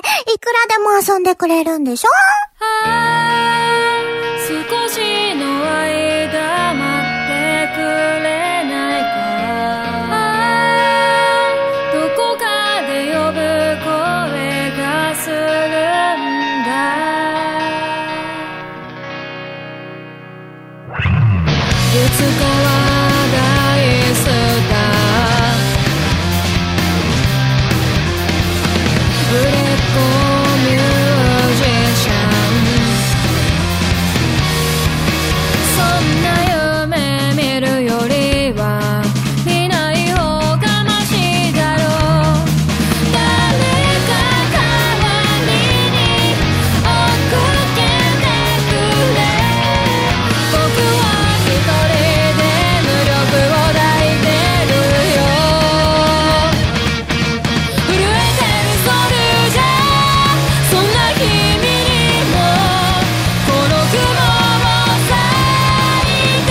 いくらでも遊んでくれるんでしょ？ 少しの間待ってくれないか。どこかで呼ぶ声がするんだ。いつかは大スター、ブレッコミュージシャン、そんな夢見るよりは見ない方がマシだろう。誰か代わりに送ってくれ。僕は一人で無力を抱いてるよ。震えてるソルジャー、そんな君にもこの雲を咲いて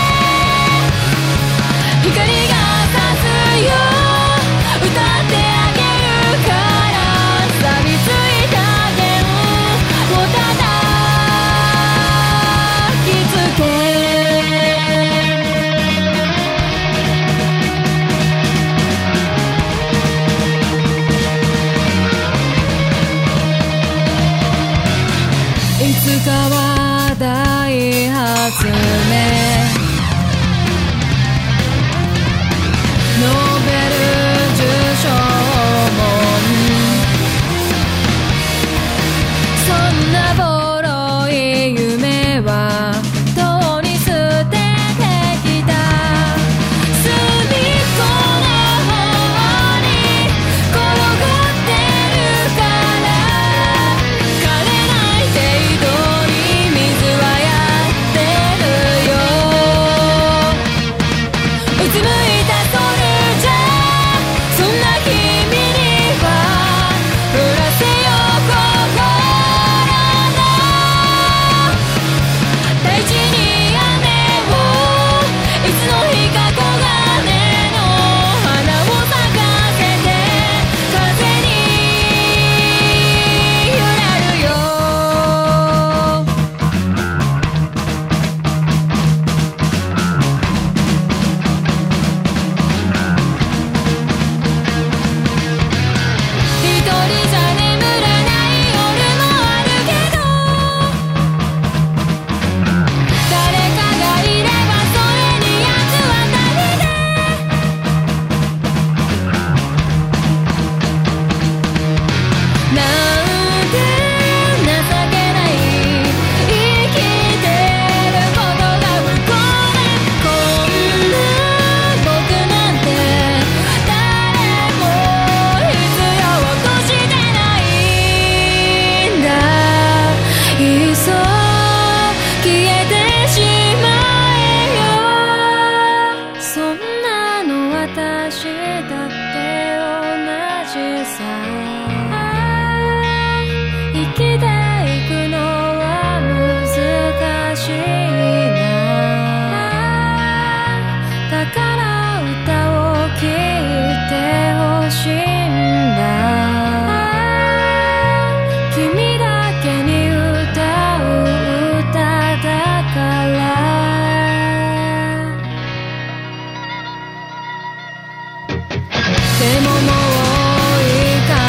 光が差すよ。歌ってあげるから錆びついた弦を叩きつけ。いつかは大発明、ノーベル受賞もそんなボロい夢はとうに捨ててきた。隅っこの方に転がってるから枯れない程度に水はやってるよ。うつむいたソルジャー、そんな君には降らせよ心の大地に雨を。いつの日か黄金の花を咲かせて風に揺らるよ。一人じゃ眠れない夜もあるけど、誰かがいればそれに八つ当たりで。なんて情けない生きてることが不幸で、こんな僕なんて誰も必要としてないんだ。いっそ消えてしまえよ。そんなの私だって同じさ。生きていくのは難しいな。だから歌を聴いてほしいんだ。君だけに歌う歌だから。でももういいか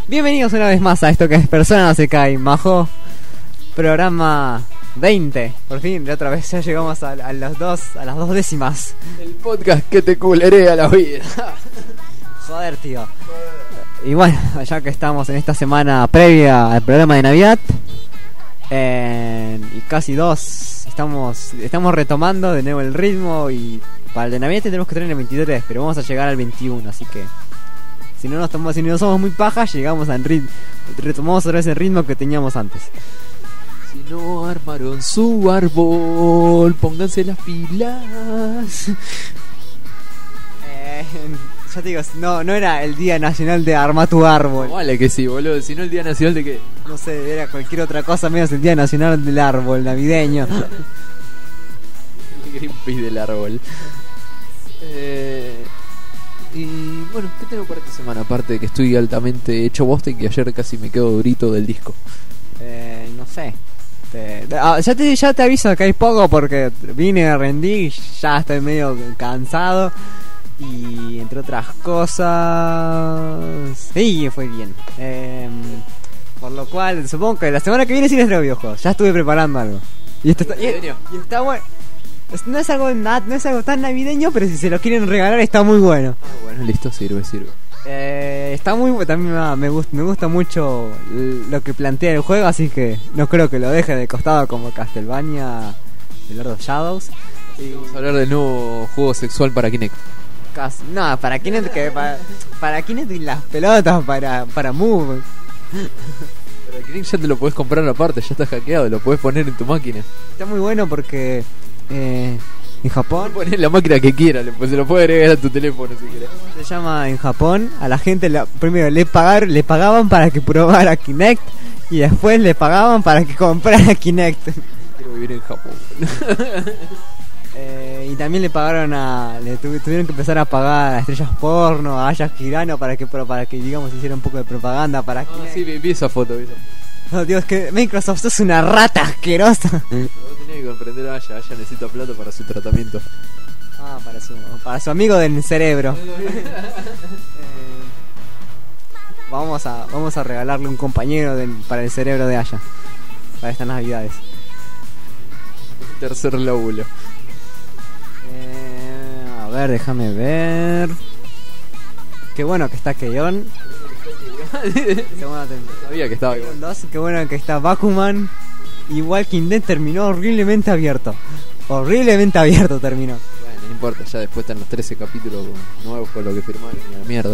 Bienvenidos una vez más a esto que es Persona no se cae, Majo. Programa 20. Por fin, de otra vez ya llegamos a las dos décimas. El podcast que te culerea la vida. Joder, tío. Y bueno, ya que estamos en esta semana previa al programa de Navidad, y casi dos, estamos retomando de nuevo el ritmo. Y para el de Navidad tenemos que tener el 23, pero vamos a llegar al 21, así que si no somos muy pajas, llegamos al ritmo, retomamos otra vez el ritmo que teníamos antes. Si no armaron su árbol, pónganse las pilas. Ya te digo, no era el Día Nacional de Armar tu Árbol. Vale que sí, boludo. Si no, el Día Nacional de qué. No sé, era cualquier otra cosa menos el Día Nacional del Árbol navideño. Greenpeace del árbol. Y bueno, ¿qué tengo para esta semana? Aparte de que estoy altamente hecho bosta y que ayer casi me quedo durito del disco. No sé. Ya te aviso que hay poco porque vine, rendí y ya estoy medio cansado. Y entre otras cosas, sí, fue bien. Por lo cual, supongo que la semana que viene sí les traigo videojuegos. Ya estuve preparando algo. Y esto está bueno. No es algo tan navideño, pero si se lo quieren regalar está muy bueno. Ah, bueno, listo, sirve. Está muy también me gusta mucho lo que plantea el juego, así que no creo que lo deje de costado como Castlevania, The Lord of Shadows. Y vamos a hablar del nuevo juego sexual para Kinect. No, para Kinect para Kinect y las pelotas para Move. Pero el Kinect ya te lo podés comprar aparte, ya está hackeado, lo podés poner en tu máquina. Está muy bueno porque en Japón poner la máquina que quieras, se lo puedes agregar a tu teléfono si quieres. Se llama en Japón, a la gente primero le pagaban para que probara Kinect y después le pagaban para que comprara Kinect. Quiero vivir en Japón. Y también le tuvieron que empezar a pagar a estrellas porno, a Aya Girano para que digamos hiciera un poco de propaganda para Kinect. Sí, vi esa foto. No, Dios, que Microsoft es una rata asquerosa. Vos tenés que comprender a Aya necesita plata para su tratamiento. Para su amigo del cerebro. Vamos a regalarle un compañero para el cerebro de Aya para estas navidades. Tercer lóbulo. A ver, déjame ver. Qué bueno que está Keion. Sabía que estaba igual. Qué bueno que está Bakuman. Y Walking Dead terminó horriblemente abierto. Horriblemente abierto terminó. Bueno, no importa, ya después están los 13 capítulos nuevos con lo que firmaron y a la mierda.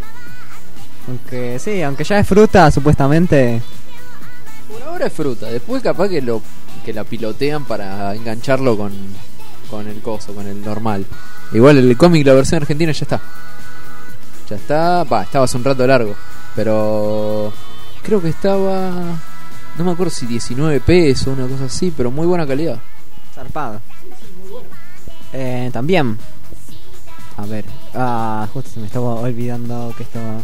Aunque ya es fruta, supuestamente. Por ahora es fruta, después capaz que la pilotean para engancharlo con el coso, con el normal. Igual el cómic, la versión argentina ya está. Estaba hace un rato largo, pero creo que estaba, no me acuerdo si 19 pesos o una cosa así, pero muy buena calidad. Zarpado. También, a ver, justo se me estaba olvidando que estaba,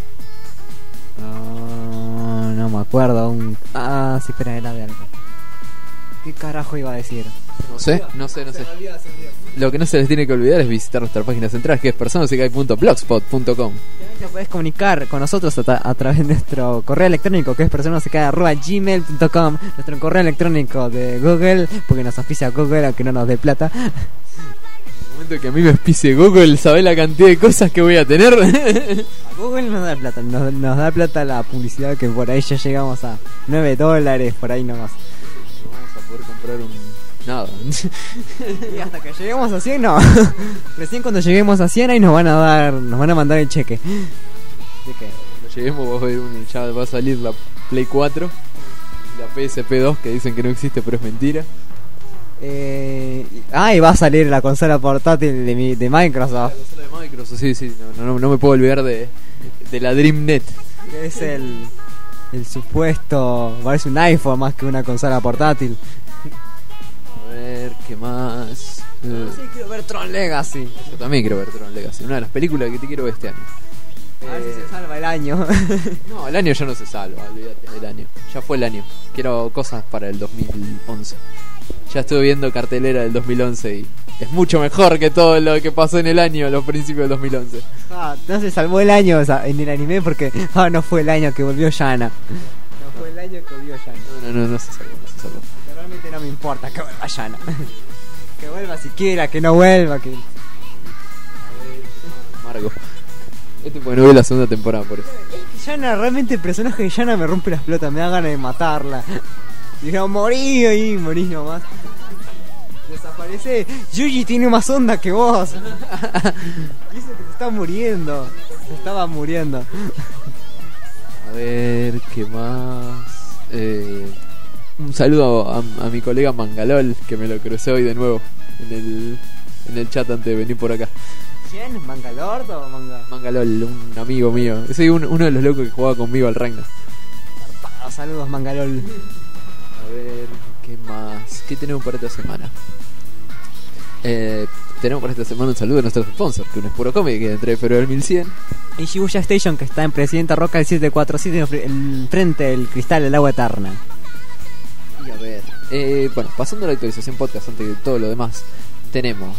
no me acuerdo. Sí, espera, era de algo. ¿Qué carajo iba a decir? No sé. Lo que no se les tiene que olvidar es visitar nuestra página central, que es personasecai.blogspot.com. Te puedes comunicar con nosotros a través de nuestro correo electrónico, que es personasecai@gmail.com, nuestro correo electrónico de Google, porque nos auspicia Google aunque no nos dé plata. En el momento que a mí me auspicie Google, ¿sabés la cantidad de cosas que voy a tener? A Google nos da plata, nos da plata la publicidad, que por ahí ya llegamos a $9 por ahí nomás. No vamos a poder comprar nada. Y hasta que lleguemos a 100 no. Recién cuando lleguemos a 100 ahí nos van a mandar el cheque. Así que cuando lleguemos ya va a salir la Play 4 y la PSP 2, que dicen que no existe pero es mentira. Y va a salir la consola portátil de Microsoft. La consola de Microsoft, sí. No me puedo olvidar de la DreamNet. Que es el supuesto, parece un iPhone más que una consola portátil. A ver, ¿qué más? Sí, quiero ver Tron Legacy. Yo también quiero ver Tron Legacy, una de las películas que te quiero ver este año. A ver si se salva el año. No, el año ya no se salva, olvídate del año. Ya fue el año. Quiero cosas para el 2011. Ya estuve viendo cartelera del 2011 y es mucho mejor que todo lo que pasó en el año, a los principios del 2011. No se salvó el año, o sea, en el anime porque no fue el año que volvió Yana. No fue el año que volvió Yana. No se salvó, no se salvó. Porque realmente no me importa que vuelva Yana. Que vuelva siquiera, que no vuelva, que... Margo. Este porque no vi la segunda temporada, por eso. Yana, realmente el personaje de Yana me rompe las pelotas, me da ganas de matarla. Digo, morí ahí, morís nomás. Desaparece. Yuji tiene más onda que vos. Dice que se está muriendo. Se estaba muriendo. A ver, ¿qué más? Un saludo a mi colega Mangalol, que me lo crucé hoy de nuevo en el chat antes de venir por acá. ¿Quién? ¿Mangalord o Manga? Mangalol, un amigo mío. Soy uno de los locos que jugaba conmigo al Ragnar. Saludos, Mangalol. A ver, ¿qué más? ¿Qué tenemos para esta semana? Tenemos para esta semana un saludo a nuestros sponsors, que uno es Puro Comic, que entre febrero del 1100. Y Shibuya Station, que está en Presidenta Roca, el 747, en frente del cristal del agua eterna. Y a ver, bueno, pasando a la actualización podcast antes de todo lo demás, tenemos...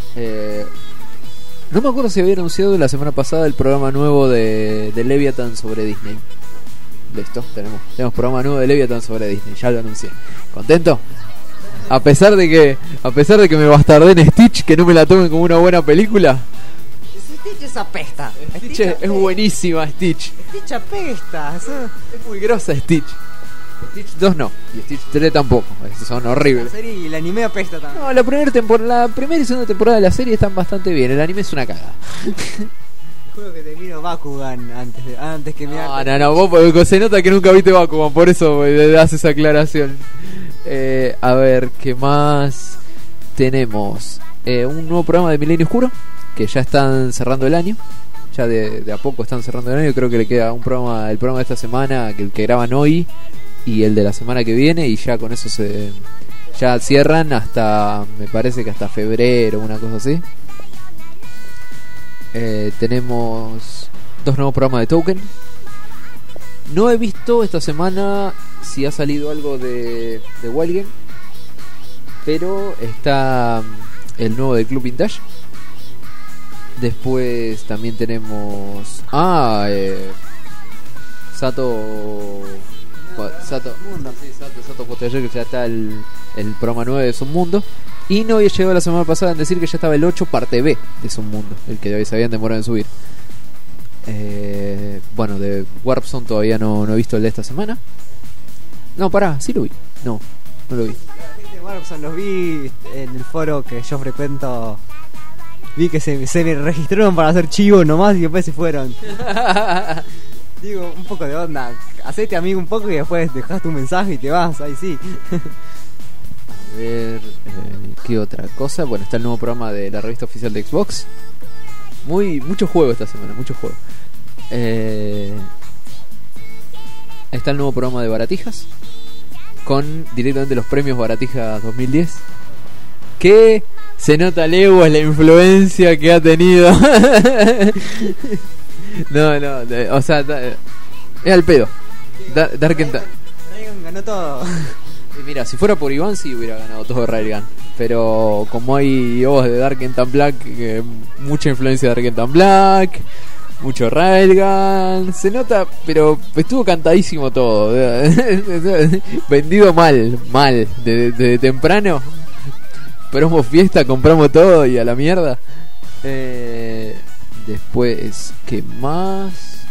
no me acuerdo si había anunciado la semana pasada el programa nuevo de Leviathan sobre Disney. Listo, tenemos programa nuevo de Leviathan sobre Disney, ya lo anuncié. ¿Contento? A pesar de que me bastardé en Stitch, que no me la tomen como una buena película. Stitch es apesta. Stitch es buenísima, Stitch. Stitch apesta. Es muy grosa Stitch. Stitch 2 no, y Stitch 3 tampoco. Estos son horribles. La serie y el anime apesta también. No, la primera y segunda temporada de la serie están bastante bien. El anime es una cagada. Juro que te miro Bakugan antes que me No, vos se nota que nunca viste Bakugan, por eso das esa aclaración. A ver, ¿qué más? Tenemos un nuevo programa de Milenio Oscuro, que ya están cerrando el año. Ya de a poco están cerrando el año. Creo que le queda el programa de esta semana, que el que graban hoy, y el de la semana que viene, y ya con eso ya cierran hasta, me parece que hasta febrero, una cosa así. Tenemos 2 nuevos programas de Token. No he visto esta semana si ha salido algo de Wild Game, pero está el nuevo de Club Vintage. Después también tenemos Sato Posteller, que ya está el programa 9 de Submundo. Y no había llegado la semana pasada en decir que ya estaba el 8 parte B de Submundo, el que se habían demorado en subir. Bueno, de Warp Zone todavía no he visto el de esta semana. No, pará, sí lo vi. No lo vi. De Warp Zone los vi en el foro que yo frecuento. Vi que se registraron para hacer chivo nomás y después se fueron. Digo, un poco de onda. Hacete amigo un poco y después dejás tu mensaje y te vas, ahí sí. A ver, ¿qué otra cosa? Bueno, está el nuevo programa de la revista oficial de Xbox. Mucho juego esta semana, mucho juego. Está el nuevo programa de Baratijas, con directamente los premios Baratijas 2010. Que se nota leguas la influencia que ha tenido. O sea, es al pedo. Darken ganó todo. Mira, si fuera por Iván sí hubiera ganado todo Railgun. Pero como hay voz de Dark and Black, mucha influencia de Dark and Black, mucho Railgun, se nota, pero estuvo cantadísimo todo. Vendido mal, desde temprano. Promo fiesta, compramos todo y a la mierda. Después, ¿qué más?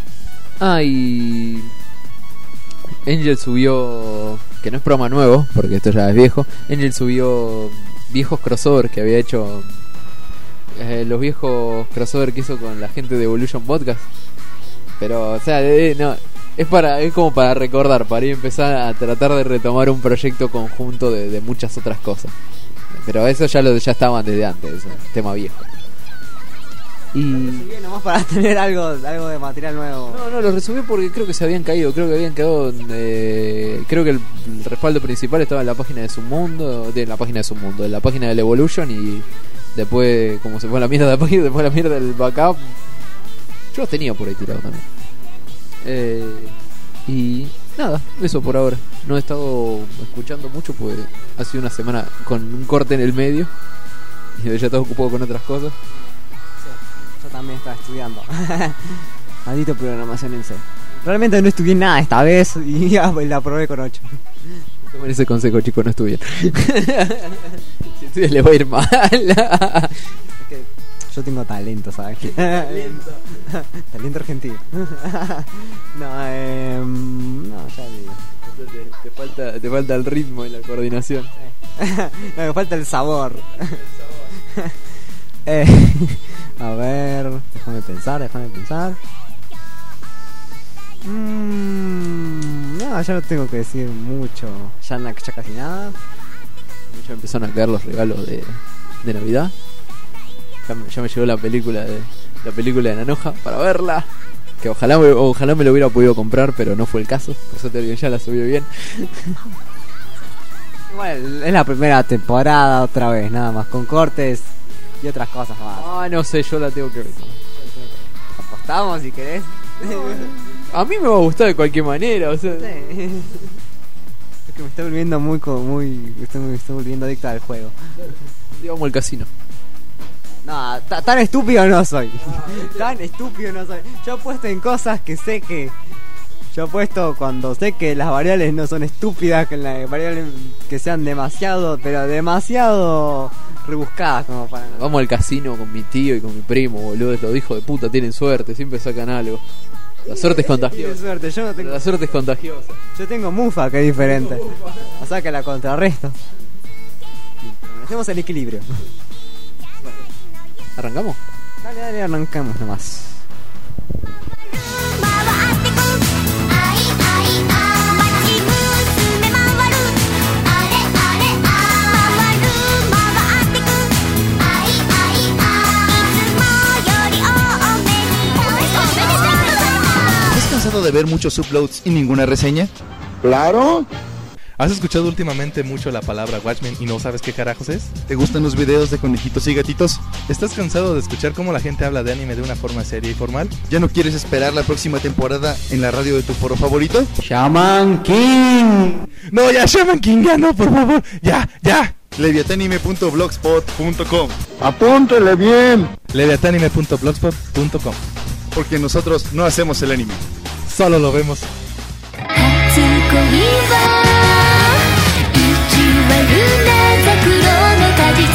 Y Angel subió, que no es programa nuevo, porque esto ya es viejo. Angel subió viejos crossover que había hecho, los viejos crossover que hizo con la gente de Evolution Podcast. Pero, o sea, no, es como para recordar, para ir a empezar a tratar de retomar un proyecto conjunto de muchas otras cosas. Pero eso ya estaban desde antes, eso, tema viejo. Y nomás para tener algo de material nuevo. No, lo resumí porque creo que se habían caído. Creo que habían quedado. Creo que el respaldo principal estaba en la página de Submundo. En la página del Evolution. Y después, como se fue la mierda de la página, después la mierda del backup. Yo los tenía por ahí tirados también. Y nada, eso por ahora. No he estado escuchando mucho porque ha sido una semana con un corte en el medio. Y ella estaba ocupado con otras cosas. Yo también estaba estudiando. Maldito programación en C. Realmente no estudié nada esta vez y ya la probé con 8. Tomen ese consejo, chicos, no estudien. Si estudian les va a ir mal. Es que yo tengo talento, ¿sabes? Talento argentino. No, ya digo. Te falta el ritmo y la coordinación. No, me falta el sabor. A ver, déjame pensar. No, ya no tengo que decir mucho. Ya casi nada. Ya empezaron a caer los regalos de Navidad. Ya me llegó la película de Nanoja para verla. Que ojalá me lo hubiera podido comprar, pero no fue el caso. Por eso ya la subió bien. Igual es la primera temporada otra vez, nada más, con cortes y otras cosas más. Ah, no sé, yo la tengo que ver. ¿Apostamos si querés? A mí me va a gustar de cualquier manera, o sea. Es que me estoy volviendo me estoy volviendo adicto al juego. Digamos al casino. No, tan estúpido no soy. Tan estúpido no soy. Yo apuesto en cosas que sé que... Yo apuesto cuando sé que las variables no son estúpidas, que las variables que sean demasiado rebuscadas como para... Vamos al casino con mi tío y con mi primo, boludo. Los hijos de puta tienen suerte, siempre sacan algo. La suerte es contagiosa. Suerte, yo no tengo... La suerte es contagiosa. Yo tengo mufa, que es diferente. O sea que la contrarresto. Hacemos el equilibrio. ¿Arrancamos? Dale, arrancamos nomás. ¿Estás cansado de ver muchos uploads y ninguna reseña? ¡Claro! ¿Has escuchado últimamente mucho la palabra Watchmen y no sabes qué carajos es? ¿Te gustan los videos de conejitos y gatitos? ¿Estás cansado de escuchar cómo la gente habla de anime de una forma seria y formal? ¿Ya no quieres esperar la próxima temporada en la radio de tu foro favorito? ¡Shaman King! No, ya Shaman King, ya no, por favor, ya. Leviatanime.blogspot.com. ¡Apúntele bien! Leviatanime.blogspot.com. Porque nosotros no hacemos el anime. Solo lo vemos. 初恋は意地悪なザクロの果実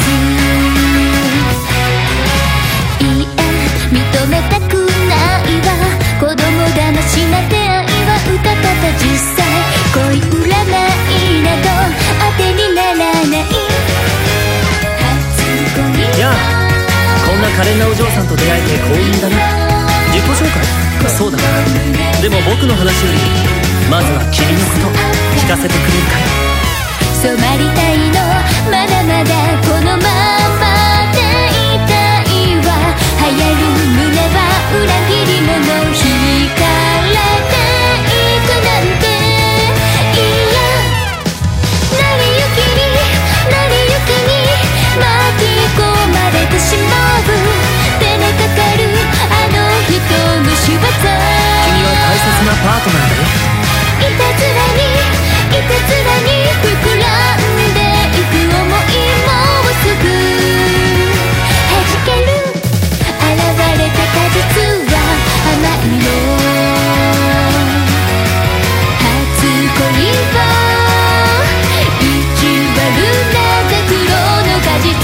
いや認めたくないわ子供騙しな出会いは歌方実際恋占いなど当てにならない初恋やあこんな可憐なお嬢さんと出会えて幸運だな自己紹介そうだなでも僕の話よりまずは君のこと聞かせてくれるかい染まりたいのまだまだこのままでいたいわ流行る胸は裏切り者惹かれていくなんていや成り行きに巻き込まれてしまう手のかかるあの人の仕業君は大切なパートナーだよいたずらに膨らんでいく想いもうすぐ弾ける現れた果実は甘いの初恋は意地悪なザクロの果実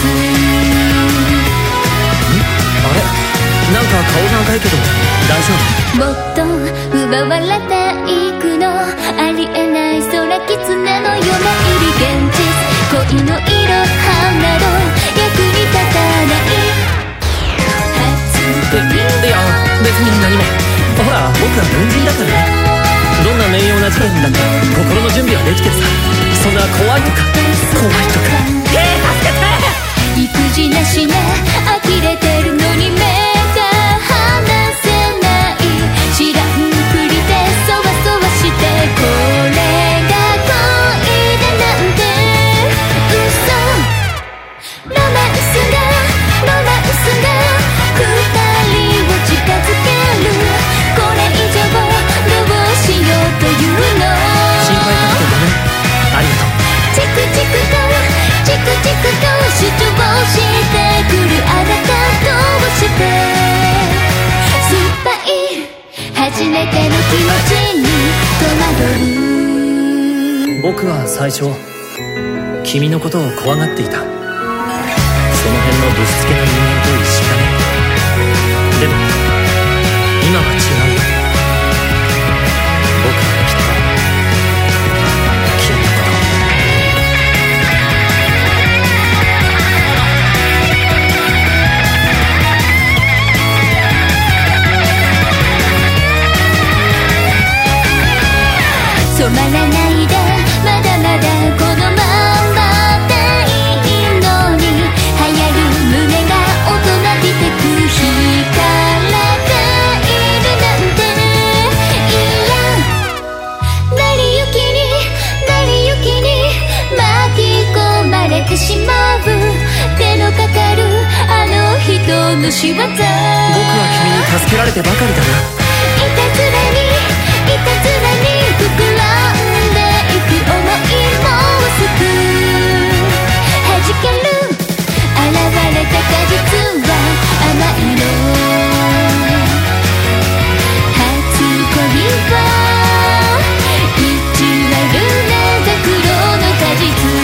あれなんか顔が赤いけど大丈夫もっと奪われていくのありえない空狐のような入り現実恋の色花ど役に立たない初恋いや別に何もほら僕は文人だからねどんな名誉な事件だって心の準備はできてるさそんな怖いとか助けて育児なしな呆れてるのに目が離せない知らんふりでそわそわしてこれが恋だなんて嘘ロマンスが二人を近づけるこれ以上どうしようというの心配かけてごめんありがとうチクチクと主張して初めての気持ちに戸惑う。 僕は最初君のことを怖がっていた。その辺のぶしつけな人間と一緒だね。でも今は違うよ。僕はきっと君のこと染まらないでまだまだこのままでいいのに、流行る胸が大人びてく惹かれているなんて。いや成り行きに巻き込まれてしまう。手のかかるあの人の仕業。僕は君に助けられてばかりだな。 いたずらに膨らんでいく想いも薄く弾ける。現れた果実は甘いの。初恋は意地悪なザクロの果実。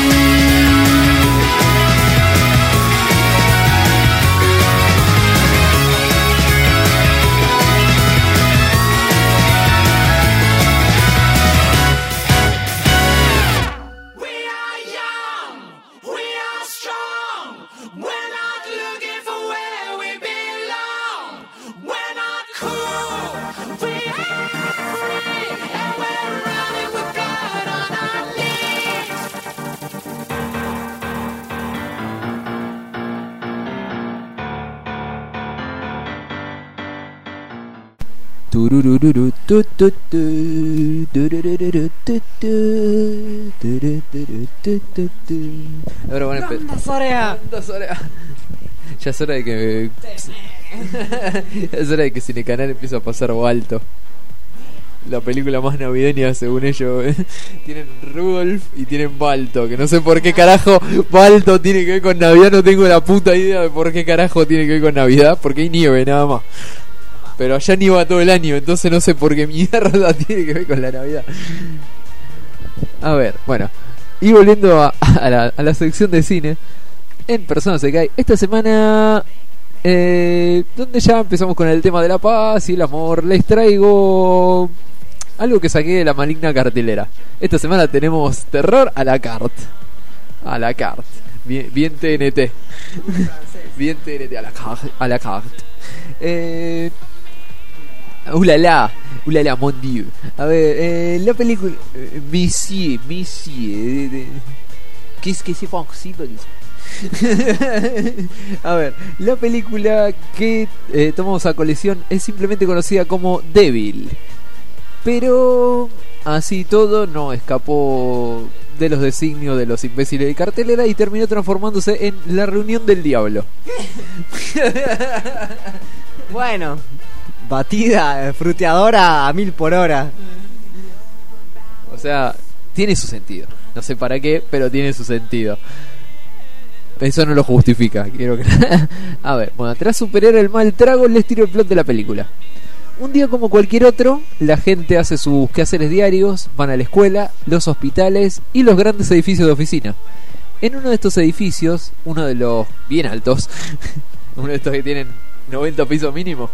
トゥルルルルトゥトゥトゥトゥルルルルトゥトゥトゥルルルトゥトゥトゥ。Ahora van a empezar. Ya es hora de que es hora de que Cinecanal empiece a pasar Balto, la película más navideña según ellos. Tienen Rudolf y tienen Balto, que no sé por qué carajo Balto tiene que ver con Navidad. No tengo la puta idea de por qué carajo tiene que ver con Navidad, porque hay nieve nada más. Pero allá nieva todo el año, entonces no sé por qué mierda tiene que ver con la Navidad. A ver, bueno, y volviendo a la sección de cine, en Persona se cae esta semana, donde ya empezamos con el tema de la paz y el amor, les traigo algo que saqué de la maligna cartelera. Esta semana tenemos terror a la carte. A la carte. Bien TNT. Bien TNT a la carte. Ulala, mon dieu. A ver, la película Monsieur, qu'est-ce que c'est possible? A ver, la película que tomamos a colección es simplemente conocida como Devil, pero así todo no escapó de los designios de los imbéciles de cartelera y terminó transformándose en La Reunión del Diablo. Bueno, batida, fruteadora a 1000 por hora. O sea, tiene su sentido. No sé para qué, pero tiene su sentido. Eso no lo justifica, quiero que... A ver, bueno, tras superar el mal trago, les tiro el plot de la película. Un día como cualquier otro, la gente hace sus quehaceres diarios, van a la escuela, los hospitales y los grandes edificios de oficina. En uno de estos edificios, uno de los bien altos, uno de estos que tienen 90 pisos mínimo.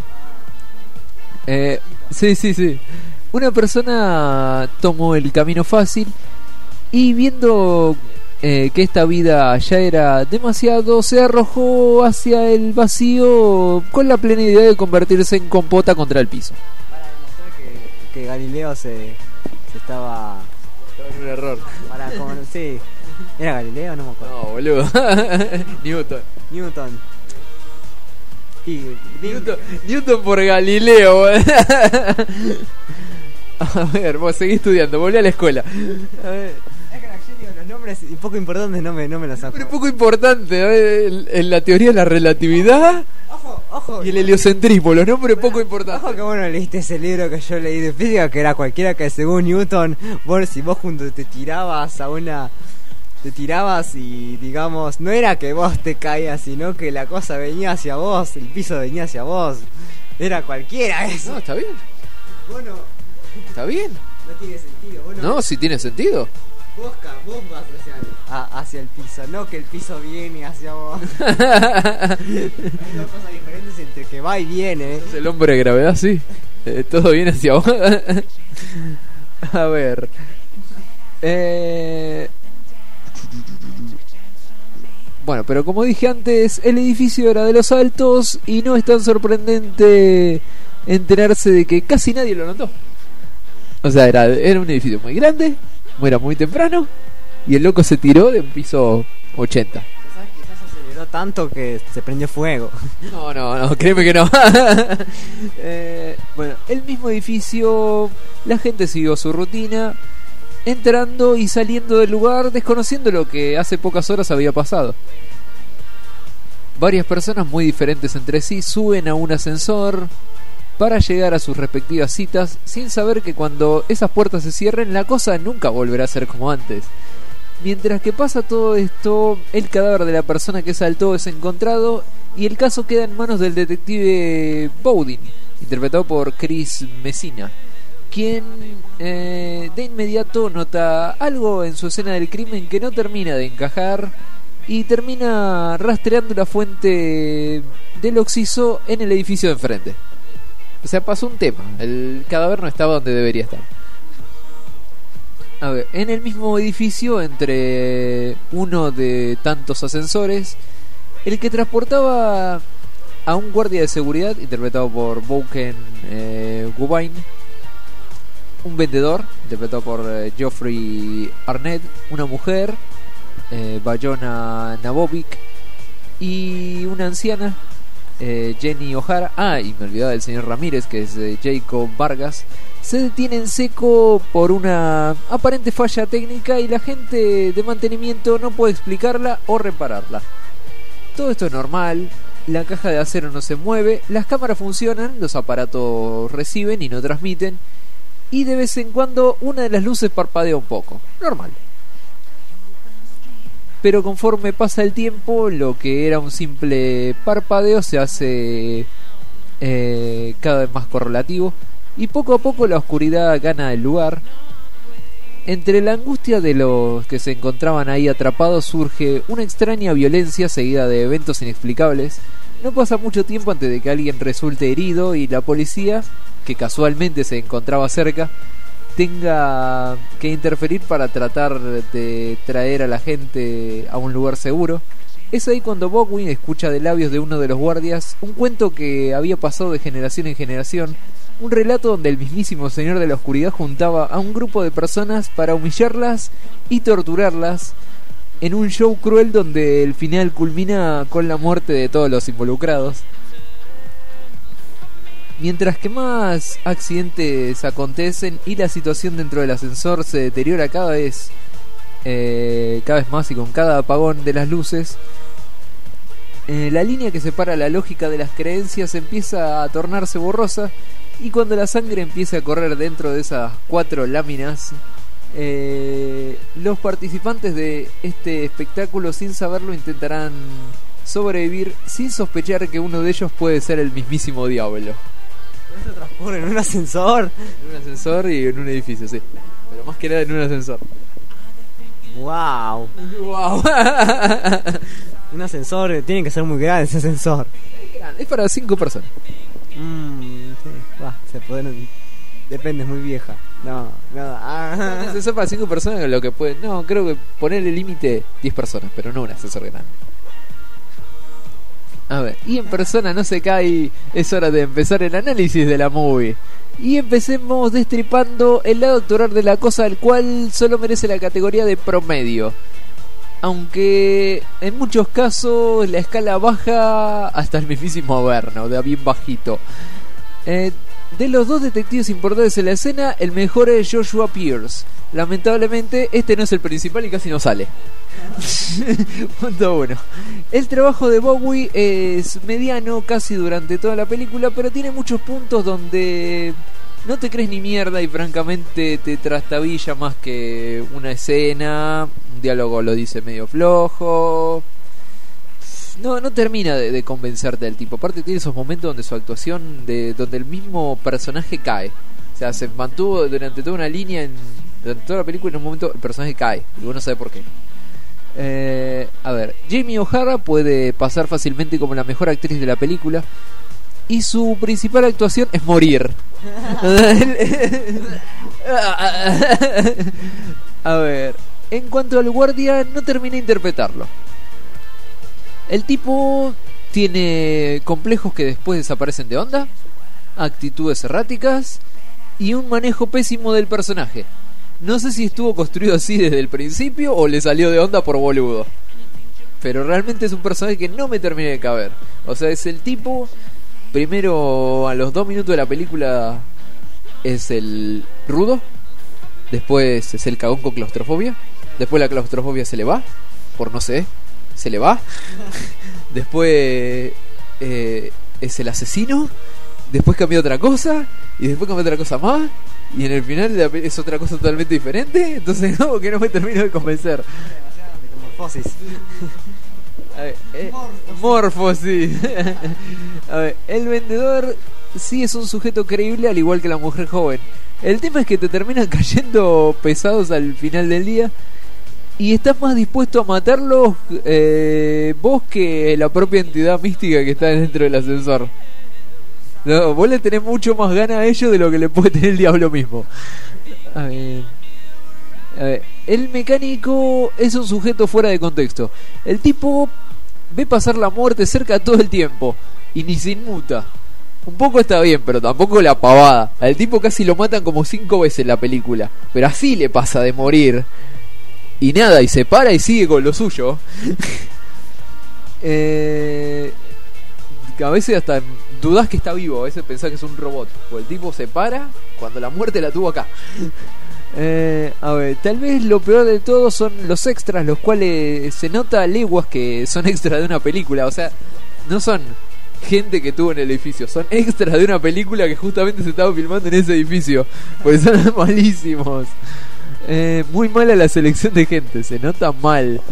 Sí. Una persona tomó el camino fácil y viendo que esta vida ya era demasiado, se arrojó hacia el vacío con la plena idea de convertirse en compota contra el piso. Para demostrar que Galileo se estaba en un error. Sí. ¿Era Galileo? No me acuerdo. No, boludo. Newton. Newton por Galileo. A ver, vos seguís estudiando, volví a la escuela. A ver. Es que yo digo los nombres poco importantes no me los saco. Pero poco importante, en la teoría de la relatividad. Ojo. Y el heliocentrismo, los nombres poco importantes. Ojo que bueno, leíste ese libro que yo leí de física, que era cualquiera que según Newton, si vos junto te tirabas y digamos, no era que vos te caías, sino que la cosa venía hacia vos, el piso venía hacia vos. Era cualquiera eso. No, está bien. Bueno, ¿Está bien? no tiene sentido. Bueno, No, si tiene sentido. vos vas hacia el piso, no que el piso viene hacia vos. Hay dos cosas diferentes entre que va y viene. Es el hombre de gravedad, sí. Todo viene hacia vos. A ver. Bueno, pero como dije antes, el edificio era de los altos y no es tan sorprendente enterarse de que casi nadie lo notó. O sea, era un edificio muy grande, era muy temprano y el loco se tiró de un piso 80. Quizás aceleró tanto que se prendió fuego. No, créeme que no. Bueno, el mismo edificio, la gente siguió su rutina, entrando y saliendo del lugar, desconociendo lo que hace pocas horas había pasado. Varias personas muy diferentes entre sí suben a un ascensor para llegar a sus respectivas citas, sin saber que cuando esas puertas se cierren, la cosa nunca volverá a ser como antes. Mientras que pasa todo esto, el cadáver de la persona que saltó es encontrado y el caso queda en manos del detective Bowden, interpretado por Chris Messina, quien de inmediato nota algo en su escena del crimen que no termina de encajar y termina rastreando la fuente del occiso en el edificio de enfrente. O sea, pasó un tema, el cadáver no estaba donde debería estar. A ver, en el mismo edificio, entre uno de tantos ascensores, el que transportaba a un guardia de seguridad, interpretado por Bouken Gubain, un vendedor, interpretado por Geoffrey Arnett, una mujer, Bayona Nabovic, y una anciana, Jenny O'Hara. Y me olvidaba del señor Ramírez, que es Jacob Vargas. Se detiene en seco por una aparente falla técnica y la gente de mantenimiento no puede explicarla o repararla. Todo esto es normal, la caja de acero no se mueve, las cámaras funcionan, los aparatos reciben y no transmiten, y de vez en cuando una de las luces parpadea un poco. Normal. Pero conforme pasa el tiempo, lo que era un simple parpadeo se hace cada vez más correlativo y poco a poco la oscuridad gana el lugar. Entre la angustia de los que se encontraban ahí atrapados surge una extraña violencia seguida de eventos inexplicables. No pasa mucho tiempo antes de que alguien resulte herido y la policía, que casualmente se encontraba cerca, tenga que interferir para tratar de traer a la gente a un lugar seguro. Es ahí cuando Bowden escucha de labios de uno de los guardias un cuento que había pasado de generación en generación, un relato donde el mismísimo Señor de la Oscuridad juntaba a un grupo de personas para humillarlas y torturarlas en un show cruel donde el final culmina con la muerte de todos los involucrados. Mientras que más accidentes acontecen y la situación dentro del ascensor se deteriora cada vez más y con cada apagón de las luces, la línea que separa la lógica de las creencias empieza a tornarse borrosa y cuando la sangre empieza a correr dentro de esas 4 láminas, los participantes de este espectáculo sin saberlo intentarán sobrevivir sin sospechar que uno de ellos puede ser el mismísimo diablo. ¿Se transporta en un ascensor? En un ascensor y en un edificio, sí. Pero más que nada en un ascensor. Wow. Wow. Un ascensor, tiene que ser muy grande ese ascensor. Es para 5 personas. Sí. Se pueden. Depende, es muy vieja. No. Un ascensor para 5 personas, lo que puede. No, creo que ponerle límite 10 personas, pero no un ascensor grande. A ver, y en persona no se cae, es hora de empezar el análisis de la movie. Y empecemos destripando el lado actoral de la cosa, el cual solo merece la categoría de promedio. Aunque en muchos casos la escala baja hasta el mismísimo Averno, de bien bajito. De los 2 detectives importantes en la escena, el mejor es Joshua Pierce. Lamentablemente este no es el principal y casi no sale. Punto 1. El trabajo de Bowie es mediano casi durante toda la película, pero tiene muchos puntos donde no te crees ni mierda y francamente te trastabilla más que una escena. Un diálogo lo dice medio flojo. No termina de convencerte del tipo. Aparte tiene esos momentos donde su actuación, donde el mismo personaje cae. O sea, se mantuvo durante toda una línea, durante toda la película, y en un momento el personaje cae. Y uno no sabe por qué. A ver, Jamie O'Hara puede pasar fácilmente como la mejor actriz de la película. Y su principal actuación es morir. A ver, en cuanto al guardia, no terminé de interpretarlo. El tipo tiene complejos que después desaparecen de onda, actitudes erráticas y un manejo pésimo del personaje. No sé si estuvo construido así desde el principio o le salió de onda por boludo. Pero realmente es un personaje que no me terminé de caber. O sea, es el tipo... Primero, a los 2 minutos de la película, es el rudo. Después es el cagón con claustrofobia. Después la claustrofobia se le va. Por no sé, se le va. Después es el asesino. Después cambia otra cosa. Y después cambia otra cosa más. Y en el final es otra cosa totalmente diferente. Entonces no, que no me termino de convencer. Metamorfosis. A ver, Morphosis. A ver, el vendedor sí es un sujeto creíble, al igual que la mujer joven. El tema es que te terminan cayendo pesados al final del día y estás más dispuesto a matarlos vos que la propia entidad mística que está dentro del ascensor. No, vos le tenés mucho más ganas a ellos de lo que le puede tener el diablo mismo. A ver, el mecánico es un sujeto fuera de contexto. El tipo ve pasar la muerte cerca todo el tiempo y ni se inmuta. Un poco está bien, pero tampoco la pavada. Al tipo casi lo matan como 5 veces en la película, pero así le pasa de morir. Y nada, y se para y sigue con lo suyo. A veces hasta dudás que está vivo, a veces pensás que es un robot. Porque el tipo se para cuando la muerte la tuvo acá. A ver, tal vez lo peor de todo son los extras, los cuales se nota a leguas que son extras de una película. O sea, no son gente que tuvo en el edificio, son extras de una película que justamente se estaba filmando en ese edificio. Pues son malísimos. Muy mala la selección de gente, se nota mal.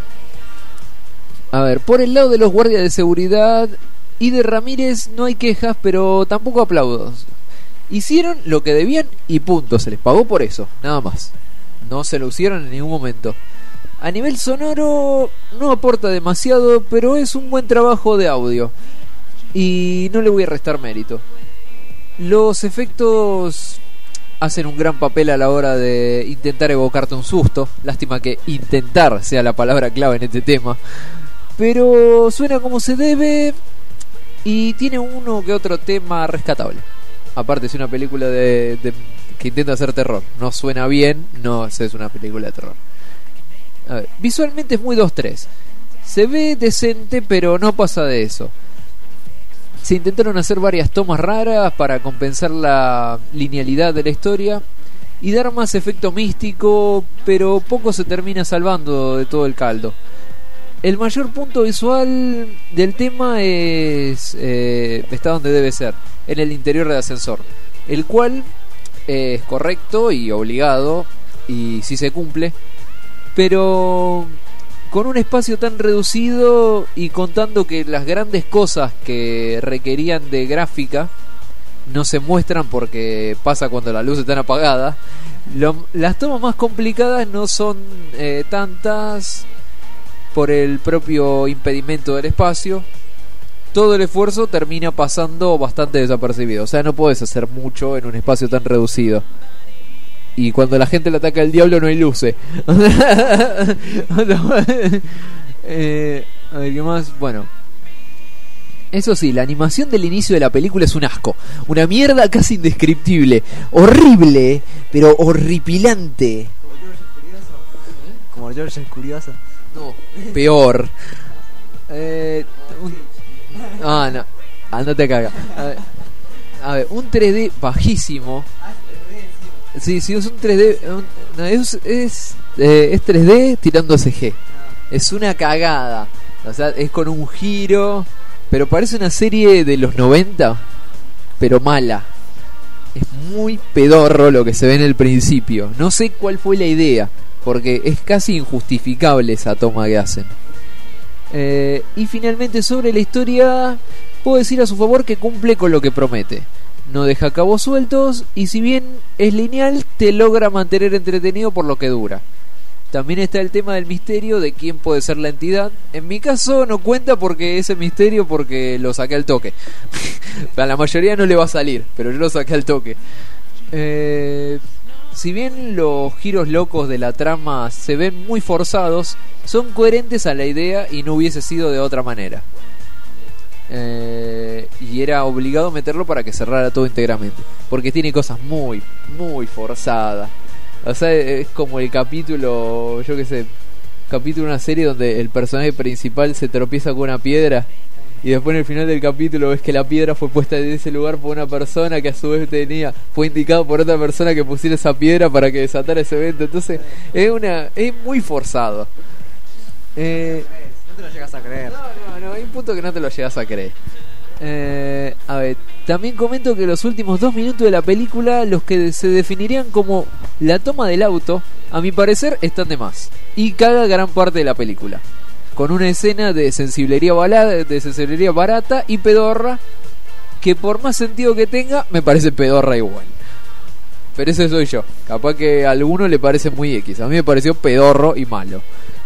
A ver, por el lado de los guardias de seguridad y de Ramírez no hay quejas, pero tampoco aplausos. Hicieron lo que debían y punto, se les pagó por eso, nada más. No se lo hicieron en ningún momento. A nivel sonoro no aporta demasiado, pero es un buen trabajo de audio y no le voy a restar mérito. Los efectos hacen un gran papel a la hora de intentar evocarte un susto. Lástima que intentar sea la palabra clave en este tema, pero suena como se debe y tiene uno que otro tema rescatable. Aparte es una película que intenta hacer terror. No suena bien, no es una película de terror. A ver, visualmente es muy 2-3. Se ve decente, pero no pasa de eso. Se intentaron hacer varias tomas raras para compensar la linealidad de la historia y dar más efecto místico, pero poco se termina salvando de todo el caldo. El mayor punto visual del tema está donde debe ser, en el interior del ascensor, el cual es correcto y obligado y sí se cumple, pero con un espacio tan reducido y contando que las grandes cosas que requerían de gráfica no se muestran porque pasa cuando las luces están apagadas. Las tomas más complicadas no son tantas por el propio impedimento del espacio. Todo el esfuerzo termina pasando bastante desapercibido. O sea, no puedes hacer mucho en un espacio tan reducido. Y cuando la gente le ataca al diablo no hay luces. A ver, ¿qué más? Bueno, eso sí, la animación del inicio de la película es un asco. Una mierda casi indescriptible. Horrible, pero horripilante. Como George es curioso. No, peor. No, andate a cagar. A ver, un 3D bajísimo. Sí, es un 3D. Es 3D tirando CG. Es una cagada. O sea, es con un giro. Pero parece una serie de los 90. Pero mala. Es muy pedorro lo que se ve en el principio. No sé cuál fue la idea, porque es casi injustificable esa toma que hacen. Y finalmente sobre la historia, puedo decir a su favor que cumple con lo que promete. no deja cabos sueltos y si bien es lineal, te logra mantener entretenido por lo que dura. También está el tema del misterio de quién puede ser la entidad. En mi caso no cuenta porque ese misterio porque lo saqué al toque. A la mayoría no le va a salir, pero yo lo saqué al toque. Si bien los giros locos de la trama se ven muy forzados, son coherentes a la idea y no hubiese sido de otra manera. Y era obligado meterlo para que cerrara todo íntegramente, porque tiene cosas muy, muy forzadas. O sea, es como el capítulo, yo qué sé, capítulo de una serie donde el personaje principal se tropieza con una piedra y después en el final del capítulo ves que la piedra fue puesta en ese lugar por una persona que a su vez fue indicado por otra persona que pusiera esa piedra para que desatara ese evento. Entonces es muy forzado. No te lo llegas a creer. No, hay un punto que no te lo llegas a creer. A ver, también comento que los últimos 2 minutos de la película, los que se definirían como la toma del auto, a mi parecer están de más y caga gran parte de la película, con una escena de sensiblería barata y pedorra, que por más sentido que tenga, me parece pedorra igual. Pero ese soy yo. Capaz que a alguno le parece muy X. A mí me pareció pedorro y malo.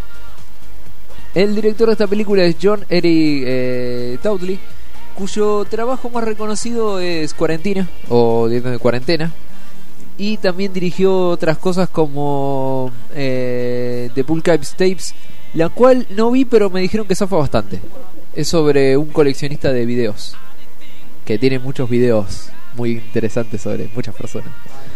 El director de esta película es John Eric Taudley, cuyo trabajo más reconocido es Cuarentena o de Cuarentena, y también dirigió otras cosas como The Poolcapes Tapes, la cual no vi pero me dijeron que zafa bastante. Es sobre un coleccionista de videos que tiene muchos videos muy interesantes sobre muchas personas.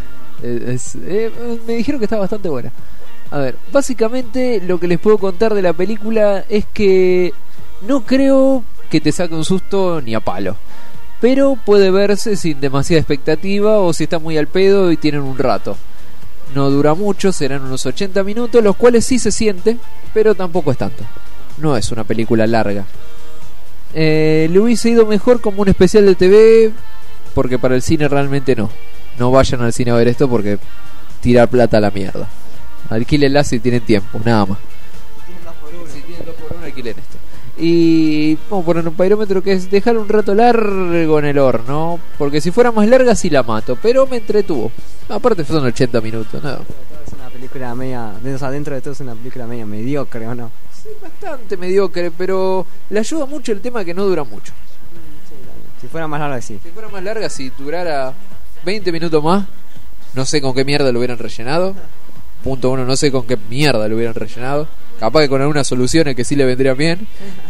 Me dijeron que está bastante buena. A ver, básicamente lo que les puedo contar de la película es que no creo que te saque un susto ni a palo, pero puede verse sin demasiada expectativa o si está muy al pedo y tienen un rato. No dura mucho, serán unos 80 minutos, los cuales sí se siente, pero tampoco es tanto. No es una película larga. Le hubiese ido mejor como un especial de TV, porque para el cine realmente no. No vayan al cine a ver esto porque tirar plata a la mierda. Alquílenla si tienen tiempo, nada más. Si tienen 2x1, alquilen esto. Y vamos a poner un parómetro que es dejar un rato largo en el horno, porque si fuera más larga sí la mato, pero me entretuvo. Aparte son 80 minutos, nada. Es una película media, o sea, dentro de todo es una película media mediocre, ¿o no? Sí, bastante mediocre, pero le ayuda mucho el tema que no dura mucho. Si fuera más larga, sí. Si fuera más larga, si durara 20 minutos más, no sé con qué mierda lo hubieran rellenado. Punto 1, no sé con qué mierda lo hubieran rellenado. Capaz que con algunas soluciones que sí le vendrían bien.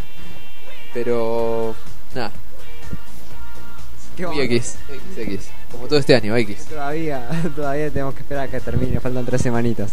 Pero nada. Muy X. Como todo este año, X. Todavía tenemos que esperar a que termine. Faltan 3 semanitas.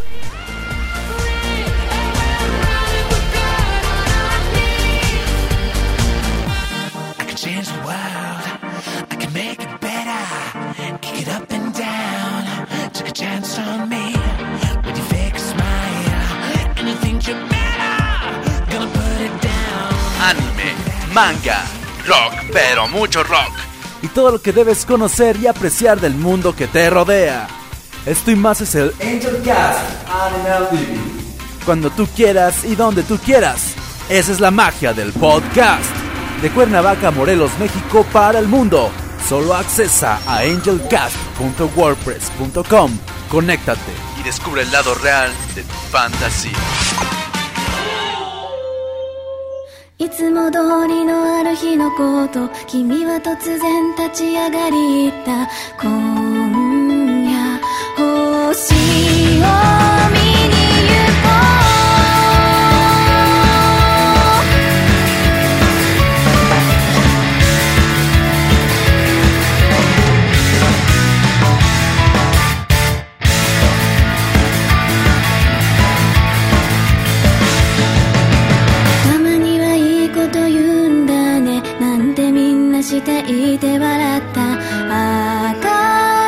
Anime, manga, rock, pero mucho rock. Y todo lo que debes conocer y apreciar del mundo que te rodea. Esto y más es el Angel Cast Anime TV. Cuando tú quieras y donde tú quieras. Esa es la magia del podcast. De Cuernavaca, Morelos, México para el mundo. Solo accesa a angelcast.wordpress.com. Conéctate Y descubre el lado real de tu fantasía. いつも通りのある日のこと君は突然立ち上がり言った今夜星を見に行こうしていて笑った明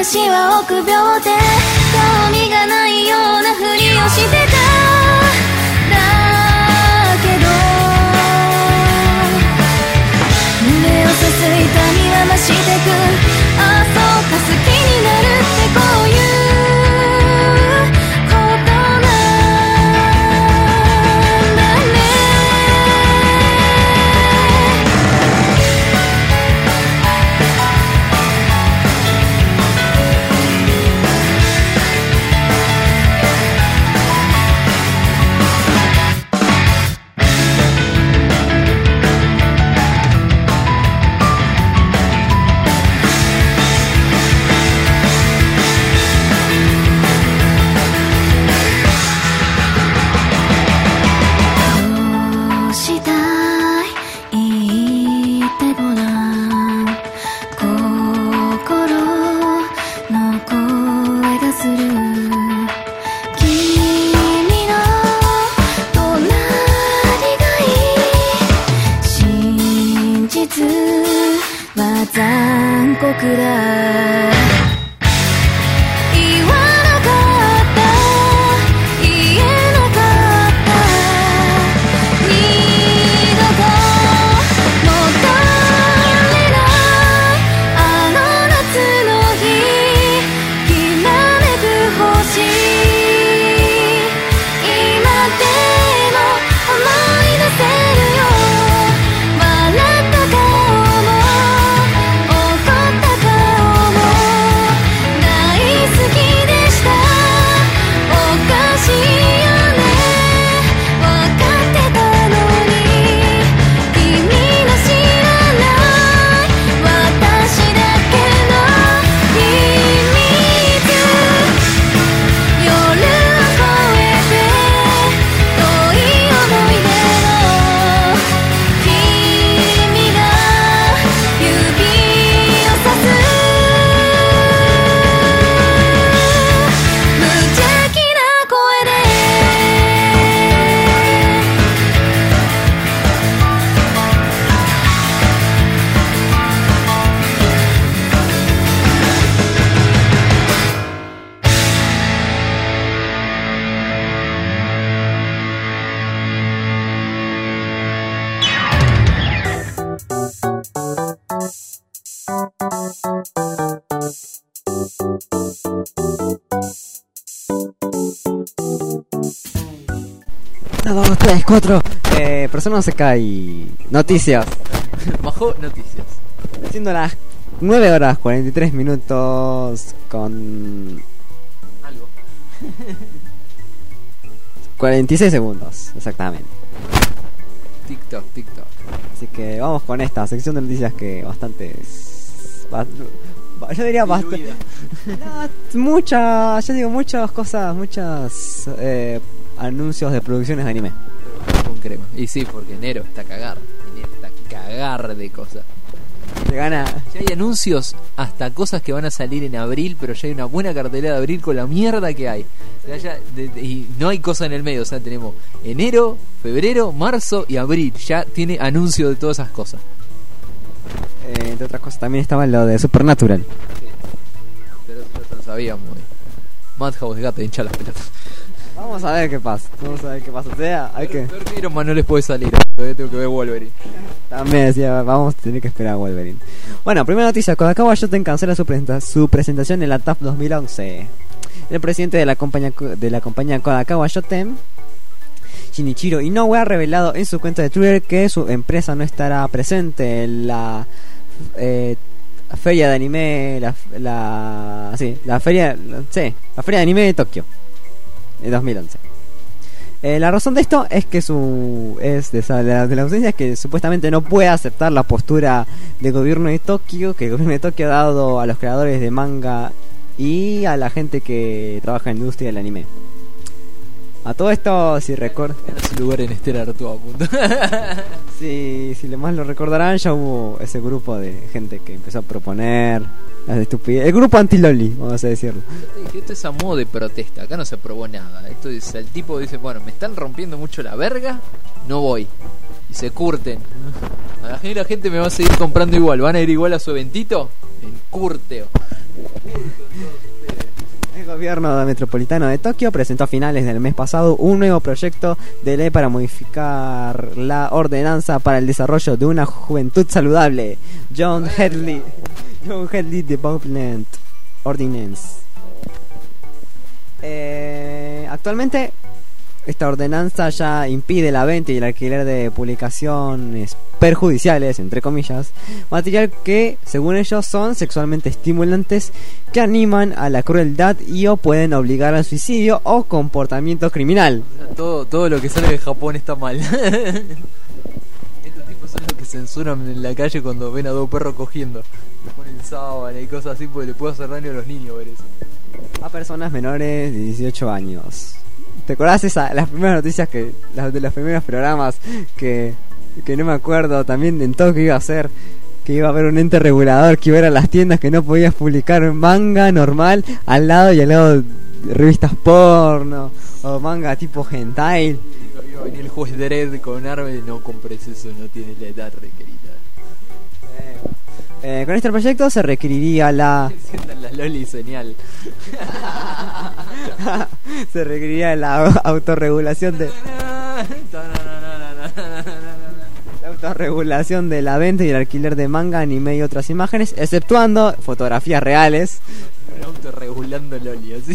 私は臆病で興味がないようなふりをしてただけど胸をさす痛みは増してくああそうか好きになるってこういうことなんだね残酷だ言わなかった言えなかった二度と戻れないあの夏の日きらめく星今でも思い出せるよ笑った顔も怒った顔も大好きでしたおかしいよね分かってたのに君の知らない私だけの秘密夜を越えて遠い思い出の君が指をさす無邪気な声で Una, dos, tres, cuatro. Persona no se cae. Noticias. Bajó noticias. Siendo las 9 horas 43 minutos con Algo. 46 segundos, exactamente. TikTok. Así que vamos con esta sección de noticias que bastante yo diría bastante muchas cosas, anuncios de producciones de anime. Con crema. Y sí, porque enero está a cagar. Enero está a cagar de cosas. Se gana. Ya hay anuncios hasta cosas que van a salir en abril, pero ya hay una buena cartelera de abril con la mierda que hay. O sea, y no hay cosa en el medio. O sea, tenemos enero, febrero, marzo y abril. Ya tiene anuncio de todas esas cosas. Entre otras cosas también estaba lo de Supernatural. Sí. Pero eso ya lo sabíamos. Madhouse, gata, hincha las pelotas. Vamos a ver qué pasa. O sea, hay que... Peor que Iron Man no les puede salir. Todavía tengo que ver Wolverine. También decía, vamos a tener que esperar a Wolverine. Bueno, primera noticia. Kodakawa Shoten cancela su presentación en la TAF 2011. El presidente de la compañía Kodakawa Shoten, Shinichiro Inoue, ha revelado en su cuenta de Twitter que su empresa no estará presente en la feria de anime, la feria de anime de Tokio en 2011. La razón de esto es que de la ausencia es que supuestamente no puede aceptar la postura del gobierno de Tokio, que el gobierno de Tokio ha dado a los creadores de manga y a la gente que trabaja en la industria del anime. A todo esto, si recuerdan, su lugar en Estelar todo a punto. si más lo recordarán, ya hubo ese grupo de gente que empezó a proponer las estupidez. El grupo anti-loli, vamos a decirlo. Esto es a modo de protesta, acá no se aprobó nada. Esto es, el tipo dice, bueno, me están rompiendo mucho la verga, no voy. Y se curten. A la gente me va a seguir comprando igual. ¿Van a ir igual a su eventito? En curteo. gobierno metropolitano de Tokio presentó a finales del mes pasado un nuevo proyecto de ley para modificar la ordenanza para el desarrollo de una juventud saludable, John Headley Development Ordinance. Actualmente esta ordenanza ya impide la venta y el alquiler de publicaciones perjudiciales, entre comillas, material que, según ellos, son sexualmente estimulantes, que animan a la crueldad y o pueden obligar al suicidio o comportamiento criminal. Todo lo que sale de Japón está mal. Estos tipos son los que censuran en la calle cuando ven a dos perros cogiendo. Le ponen sábana y cosas así porque le puede hacer daño a los niños ver eso. A personas menores de 18 años. ¿Te acordás las primeras noticias de los primeros programas que no me acuerdo también en todo que iba a ser? Que iba a haber un ente regulador que iba a ir a las tiendas, que no podías publicar manga normal al lado de revistas porno o manga tipo hentai. Iba a venir el juez Dredd con arma y no compres eso, no tienes la edad requerida. Con este proyecto se requeriría la loli señal. se requeriría la autorregulación de la venta y el alquiler de manga, anime y otras imágenes, exceptuando fotografías reales. Autorregulando loli, así.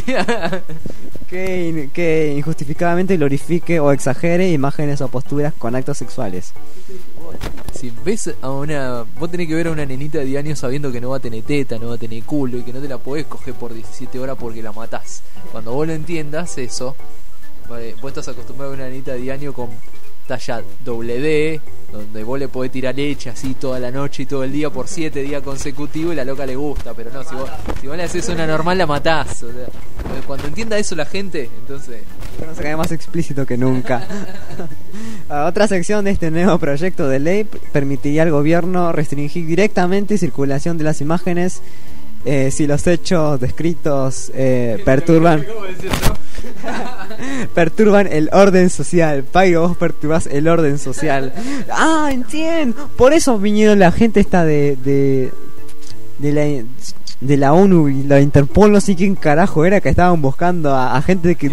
que injustificadamente glorifique o exagere imágenes o posturas con actos sexuales. Si ves a vos tenés que ver a una nenita de años sabiendo que no va a tener teta, no va a tener culo y que no te la podés coger por 17 horas porque la matás. Cuando vos lo entiendas eso, vos estás acostumbrado a una nenita de año con talla WD, donde vos le podés tirar leche así toda la noche y todo el día por 7 días consecutivos y la loca le gusta, pero no, si vos le haces una normal la matás. O sea, cuando entienda eso la gente, entonces no se cae más explícito que nunca. Otra sección de este nuevo proyecto de ley permitiría al gobierno restringir directamente circulación de las imágenes si los hechos descritos perturban el orden social. Pyro, vos perturbás el orden social. Ah, entiendo. Por eso vinieron la gente esta de la ONU y la Interpol, no sé quién carajo era, que estaban buscando a gente que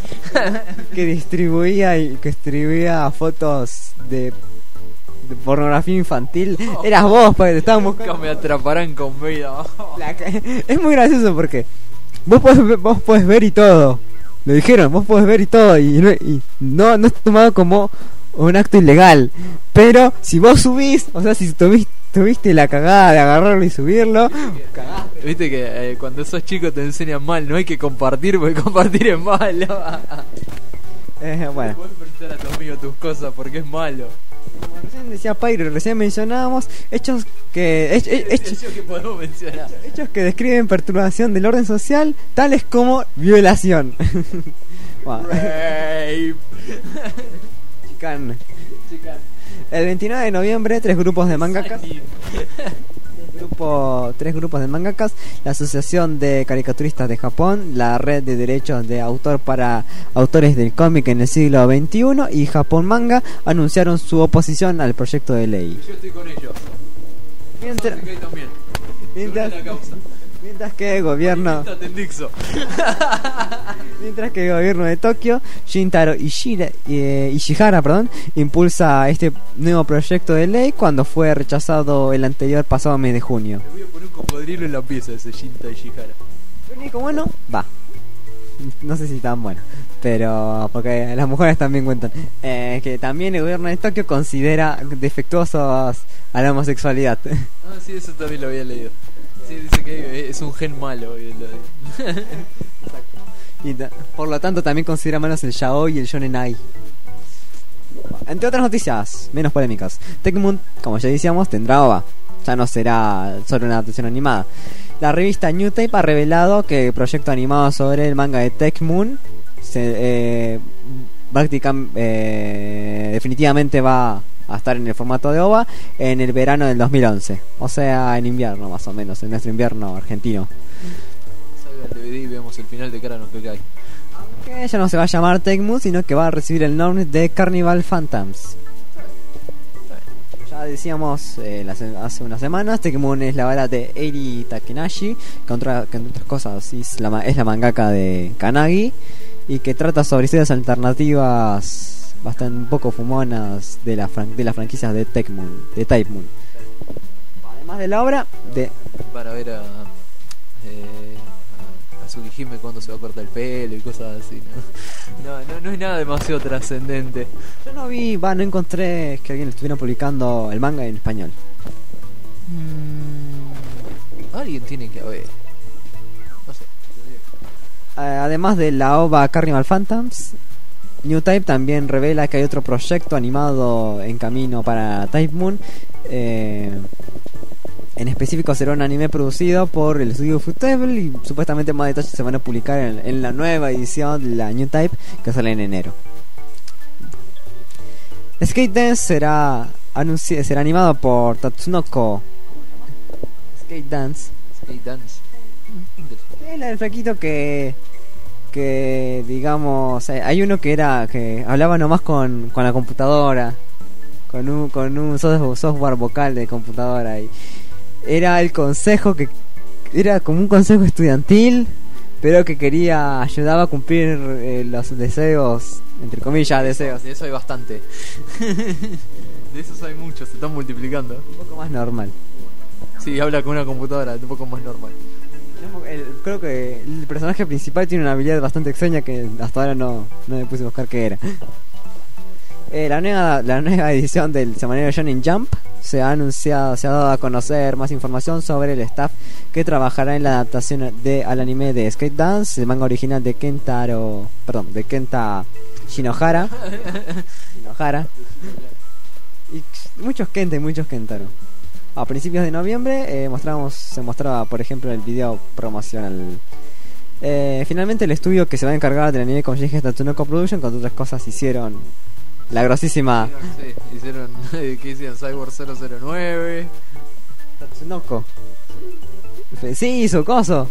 distribuía fotos de pornografía infantil. Eras vos, pues, te estaban buscando. Nunca me atraparán con vida. Es muy gracioso porque vos podés ver y todo. Lo dijeron, vos podés ver y todo y no es tomado como un acto ilegal. Pero si vos subís, o sea, si tuviste la cagada de agarrarlo y subirlo, cagaste. Viste que cuando sos chico te enseñan mal, no hay que compartir porque compartir es malo. Bueno. No puedes prestar a tu amigo tus cosas porque es malo. Como recién decía Pyro, recién mencionábamos hechos que podemos mencionar. Hechos que describen perturbación del orden social, tales como violación. Chican. El 29 de noviembre, tres grupos de mangakas, la Asociación de Caricaturistas de Japón, la Red de Derechos de Autor para Autores del Cómic en el siglo XXI y Japón Manga anunciaron su oposición al proyecto de ley. Yo estoy con ellos. Mientras que el gobierno de Tokio, Shintaro Ishihara, impulsa este nuevo proyecto de ley cuando fue rechazado el anterior pasado mes de junio. Le voy a poner un cocodrilo en la pieza ese Shintaro Ishihara. Lo único bueno, no sé si tan bueno, pero porque las mujeres también cuentan que también el gobierno de Tokio considera defectuosos a la homosexualidad. Ah, sí, eso también lo había leído. Sí, dice que es un gen malo. Y por lo tanto también considera malos el yaoi y el shonenai. Entre otras noticias menos polémicas, Tecmoon, como ya decíamos, tendrá OVA. Ya no será solo una adaptación animada. La revista New Tape ha revelado que el proyecto animado sobre el manga de Tecmoon definitivamente va a estar en el formato de OVA en el verano del 2011, o sea, en invierno más o menos, en nuestro invierno argentino. Salga el DVD y vemos el final de Cara no que cae. Que ya no se va a llamar Tecmoon, sino que va a recibir el nombre de Carnival Phantoms. Ya decíamos hace unas semanas, Tecmoon es la obra de Eiri Takenashi, que entre otras cosas es la mangaka de Kanagi, y que trata sobre historias alternativas bastante un poco fumonas de las franquicias de Type Moon. Además de la obra de... Para ver a Tsukihime cuando se va a cortar el pelo y cosas así, no es nada demasiado trascendente. Yo no encontré que alguien estuviera publicando el manga en español. Alguien tiene que haber, no sé. Además de la OVA Carnival Phantoms, New Type también revela que hay otro proyecto animado en camino para Type Moon. En específico será un anime producido por el estudio Futable y supuestamente más detalles se van a publicar en la nueva edición de la New Type que sale en enero. Skate Dance será animado por Tatsunoko. Skate Dance. El flaquito que digamos, hay uno que hablaba nomás con la computadora, con un software vocal de computadora, y era el consejo que era como un consejo estudiantil, pero que ayudaba a cumplir los deseos, entre comillas, deseos. De eso hay bastante. De esos hay muchos, se están multiplicando. Un poco más normal. Sí, habla con una computadora, un poco más normal. Creo que el personaje principal tiene una habilidad bastante extraña que hasta ahora no me puse a buscar qué era. La nueva edición del semanario Shonen Jump se ha dado a conocer más información sobre el staff que trabajará en la adaptación al anime de Skate Dance, el manga original de Kenta Shinohara. Y muchos Kenta y muchos Kentaro. A principios de noviembre se mostraba, por ejemplo, el video promocional. Finalmente el estudio que se va a encargar del anime con Shinji Tatsunoko Production, con otras cosas, hicieron la grosísima... Sí, hicieron... ¿Qué hicieron? Cyborg 009... Tatsunoko. Sí, hizo coso.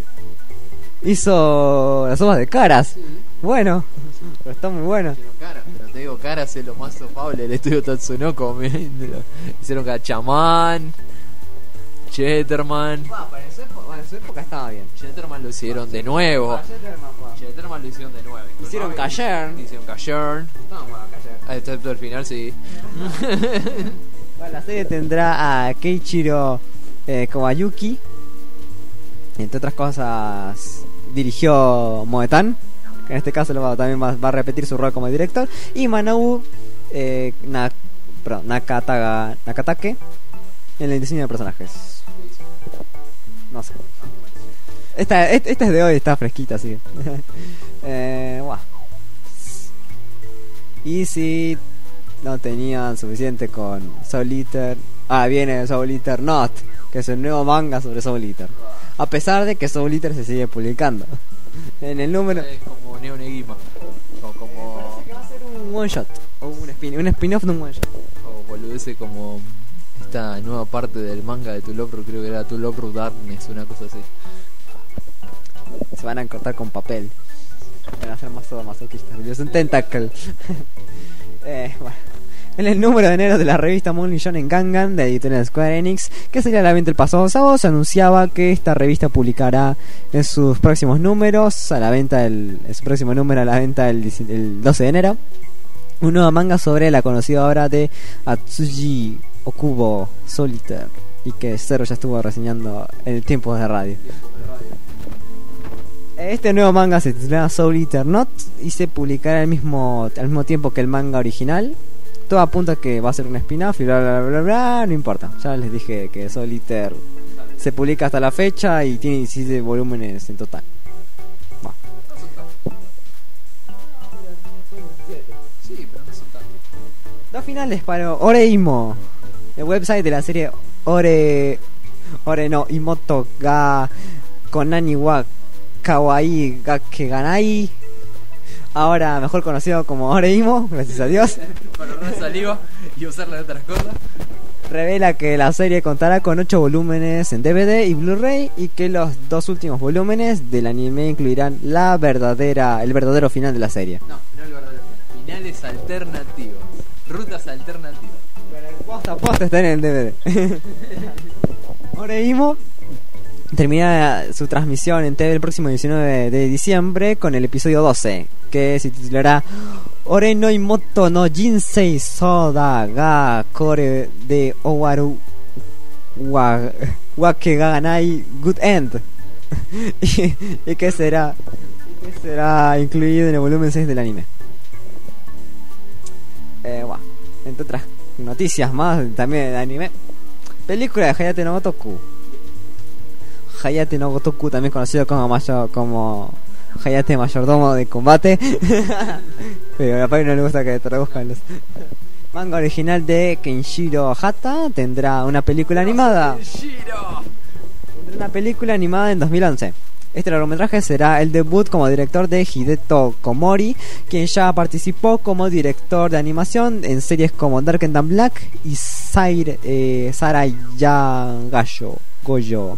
Hizo las obras de Caras. Sí. Bueno, pero está muy bueno. Pero te digo, Caras es lo más sofable del estudio Tatsunoko. Hicieron Gatchaman, Shatterman. Para su época estaba bien. Shatterman lo hicieron de nuevo. Shatterman lo hicieron de nuevo. Hicieron Cayern. Excepto el final, sí. Bueno, la serie tendrá a Keiichiro Kobayuki. Entre otras cosas, dirigió Moetan, que en este caso también va a repetir su rol como director. Y Manabu Nakatake en el diseño de personajes. No sé. Esta es de hoy, está fresquita, así que wow. Y si no tenían suficiente con Soul Eater, viene Soul Eater Not, que es el nuevo manga sobre Soul Eater. A pesar de que Soul Eater se sigue publicando en el número. Es como Neo Negima, o como... que va a ser un one shot, o un spin-off de un one shot, o boludece como esta nueva parte del manga de To Love Ru, creo que era To Love Ru Darkness, una cosa así. Se van a cortar con papel, van a hacer más todo masoquistas. Es un tentacle. Bueno. En el número de enero de la revista Monthly Shonen Gangan de editorial Square Enix, que salió a la venta el pasado sábado, se anunciaba que esta revista publicará en sus próximos números, el 12 de enero, un nuevo manga sobre la conocida obra de Atsushi Okubo, Soul Eater, y que Zero ya estuvo reseñando en el tiempo de radio. Este nuevo manga se titula Soul Eater Not y se publicará al mismo tiempo que el manga original. Todo apunta a que va a ser un spin-off y bla bla bla bla, no importa. Ya les dije que Soul Eater se publica hasta la fecha y tiene 17 volúmenes en total. Bueno. Sí, pero no son tantos. Dos finales para Oreimo, el website de la serie Ore no Imoto ga Konani wa Kawaii ga Keganai, ahora mejor conocido como Oreimo, gracias a Dios. Para ahorrar saliva y usarla de otras cosas. Revela que la serie contará con 8 volúmenes en DVD y Blu-ray, y que los 2 últimos volúmenes del anime incluirán el verdadero final de la serie. No el verdadero final. Finales alternativos. Rutas alternativas. Pero el post Posta está en el DVD. Oreimo termina su transmisión en TV el próximo 19 de diciembre con el episodio 12, que se titulará Ore no imoto no jinsei soda ga kore de owaru wa que ga ganai good end. y que será incluido en el volumen 6 del anime. Entre otras noticias más también de anime, película de Hayate no Gotoku. Hayate no Gotoku, también conocido como Hayate mayordomo de combate. Pero a Pai no le gusta que traduzcan los manga original de Kenshiro Hata. Tendrá una película animada. En 2011. Este largometraje será el debut como director de Hideto Komori, quien ya participó como director de animación en series como Dark and Black y Sarai Goyo.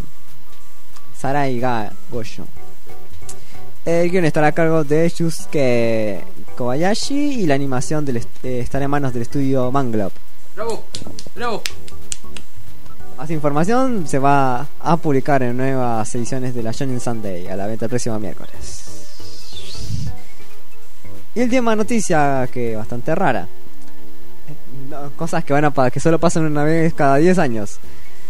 El guion estará a cargo de Shusuke Kobayashi y la animación estará en manos del estudio Manglobe. ¡Bravo! Más información se va a publicar en nuevas ediciones de la Shonen Sunday a la venta el próximo miércoles. Y última noticia, que bastante rara. Cosas que solo pasan una vez cada 10 años.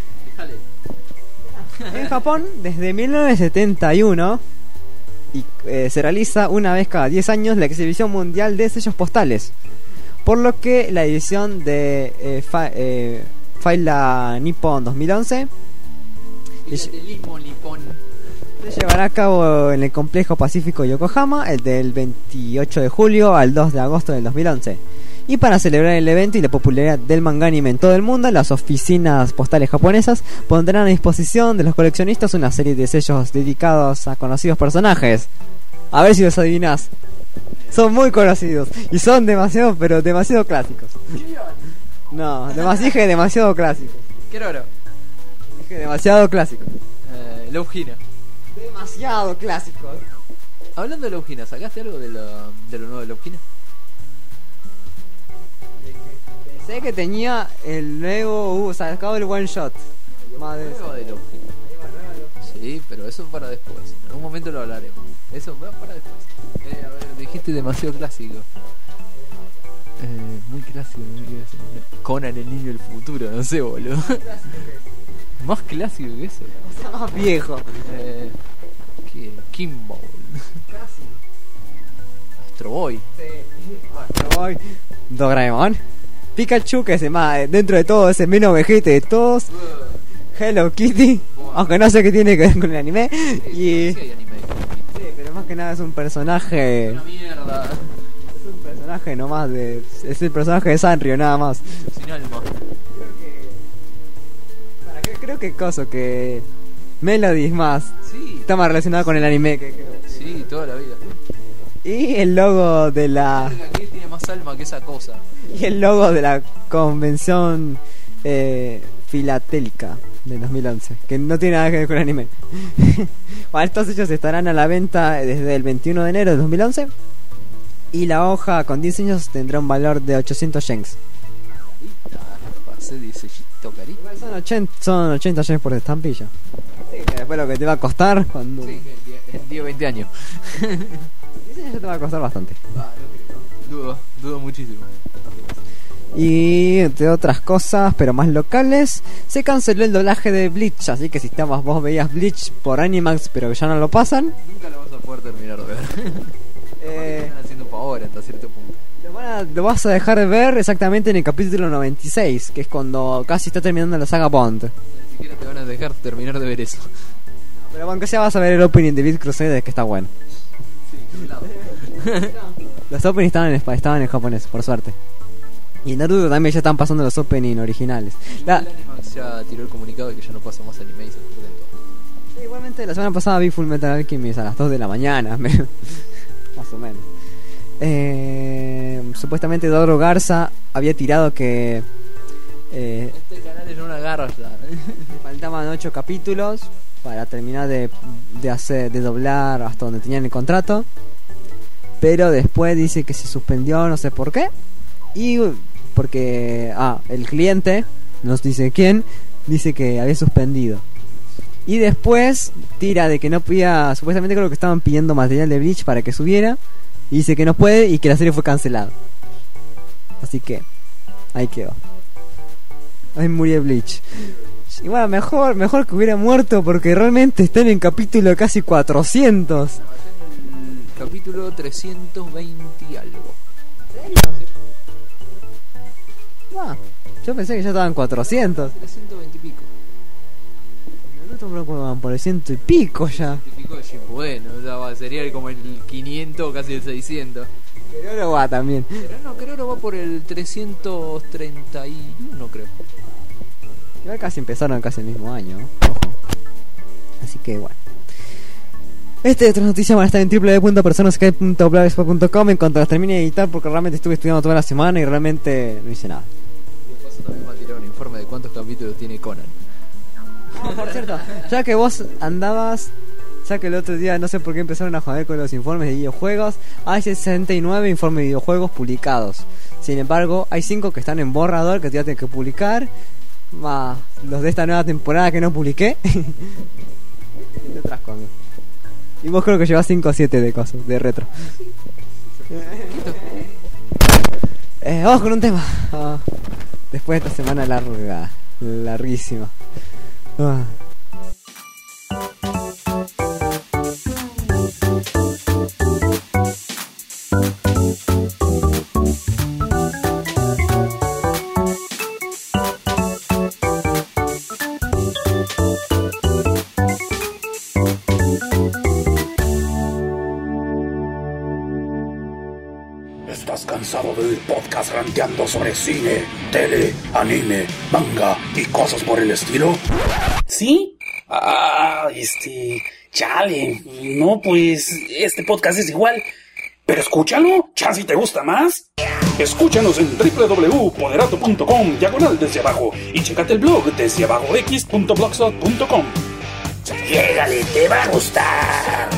En Japón, desde 1971 se realiza una vez cada 10 años la exhibición mundial de sellos postales, por lo que la edición de Faila Nippon 2011 se llevará a cabo en el complejo Pacífico Yokohama, el del 28 de julio al 2 de agosto del 2011. Y para celebrar el evento y la popularidad del manga anime en todo el mundo, las oficinas postales japonesas pondrán a disposición de los coleccionistas una serie de sellos dedicados a conocidos personajes. A ver si los adivinás. Son muy conocidos y son demasiado clásicos. No, demasiado clásicos. ¿Qué era? Dije demasiado clásicos. Laugina. Demasiado clásicos. Hablando de Laugina, ¿sacaste algo de lo nuevo de Laugina? Sé que tenía el nuevo sacado el one shot. Nuevo de Laugina. Sí, pero eso para después. En algún momento lo hablaremos. Eso va para después. A ver, dijiste demasiado clásico. Muy clásico. Conan, el niño del futuro, no sé, boludo. Más clásico que eso. Está más viejo. ¿Qué? Kimball. Casi. Astro Boy. Sí. Astro Boy. Doraemon. Pikachu, que es más dentro de todo es el menos vejete de todos. Hello Kitty. Aunque no sé qué tiene que ver con el anime. Y sí, pero más que nada es un personaje. Una mierda. Es un personaje nomás es el personaje de Sanrio, nada más. Sin alma. Creo que Melody es más. Sí. Está más relacionado con el anime que. Sí, toda la vida. Y el logo de la. Que tiene más alma que esa cosa. Y el logo de la convención filatélica de 2011, que no tiene nada que ver con el anime. Bueno, estos hechos estarán a la venta desde el 21 de enero de 2011. Y la hoja con diseños tendrá un valor de 800 yens. Son 80 yens por estampilla. Sí, que después lo que te va a costar cuando. Sí, el día 20 años. Ya te va a costar bastante. Dudo muchísimo. Y entre otras cosas, pero más locales, se canceló el doblaje de Bleach. Así que si vos veías Bleach por Animax, pero que ya no lo pasan, nunca lo vas a poder terminar de ver. Están haciendo un favor hasta cierto punto. Lo vas a dejar de ver exactamente en el capítulo 96, que es cuando casi está terminando la saga Bond. Ni siquiera te van a dejar terminar de ver eso. Pero aunque sea vas a ver el opening de Beat Crusaders, que está bueno. Sí, los openings estaban en japonés, por suerte. Y en Naruto también ya están pasando los openings originales. El Animax ya tiró el comunicado de que ya no pasa más anime y se suspenden todo. Sí, igualmente la semana pasada vi Full Metal Alchemist a las 2 de la mañana. Más o menos. Supuestamente Doro Garza había tirado que este canal es una garza. Faltaban 8 capítulos para terminar de doblar hasta donde tenían el contrato. Pero después dice que se suspendió, no sé por qué. Y porque el cliente, nos dice quién, dice que había suspendido. Y después tira de que no podía, supuestamente creo que estaban pidiendo material de Bleach para que subiera, y dice que no puede y que la serie fue cancelada. Así que ahí quedó. Ahí murió Bleach. Y bueno, mejor que hubiera muerto, porque realmente está en el capítulo casi 400. El capítulo 320 y algo. Yo pensé que ya estaban 400. 320 y pico. Nosotros van por el 100 y pico ya. Bueno, ya sería como el 500, casi el 600. Keroro va también. Pero no, Keroro va por el 331, creo. Igual casi empezaron casi el mismo año, ¿no? Ojo. Así que bueno. Y otras noticias van a estar en www.personascape.blogspot.com en cuanto las termine de editar, porque realmente estuve estudiando toda la semana y realmente no hice nada. Y de paso también va a tirar un informe de cuántos capítulos tiene Conan. Por cierto, ya que vos andabas, ya que el otro día no sé por qué empezaron a joder con los informes de videojuegos, hay 69 informes de videojuegos publicados. Sin embargo, hay 5 que están en borrador que todavía tengo que publicar, más los de esta nueva temporada que no publiqué. Y otras cosas. Y vos creo que llevas 5 o 7 de cosas, de retro. Vamos con un tema. Después de esta semana larguísima. ¿Estás cansado de oír podcast ranteando sobre cine, tele, anime, manga y cosas por el estilo? ¿Sí? Chale. No, pues, este podcast es igual. Pero escúchalo, chance te gusta más. Escúchanos en www.poderato.com/desde abajo y checate el blog desdeabajox.blogspot.com. Llégale, te va a gustar.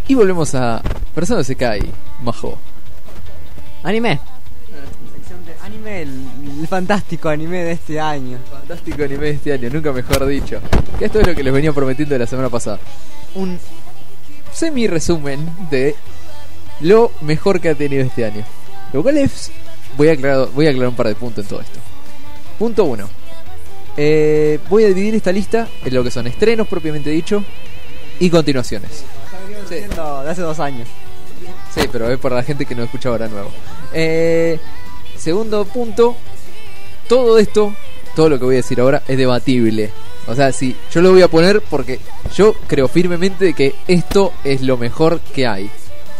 Y volvemos a Persona Sekai Majo. Anime. Sección de anime, el fantástico anime de este año. Fantástico anime de este año, nunca mejor dicho. Que esto es lo que les venía prometiendo de la semana pasada. Un semi-resumen de lo mejor que ha tenido este año. Lo cual es... Voy a aclarar un par de puntos en todo esto. Punto 1. Voy a dividir esta lista en lo que son estrenos propiamente dicho y continuaciones. Sí. De hace 2 años. Sí, pero es para la gente que no escucha ahora nuevo. Segundo punto. Todo esto, todo lo que voy a decir ahora es debatible. O sea, sí, yo lo voy a poner porque yo creo firmemente que esto es lo mejor que hay.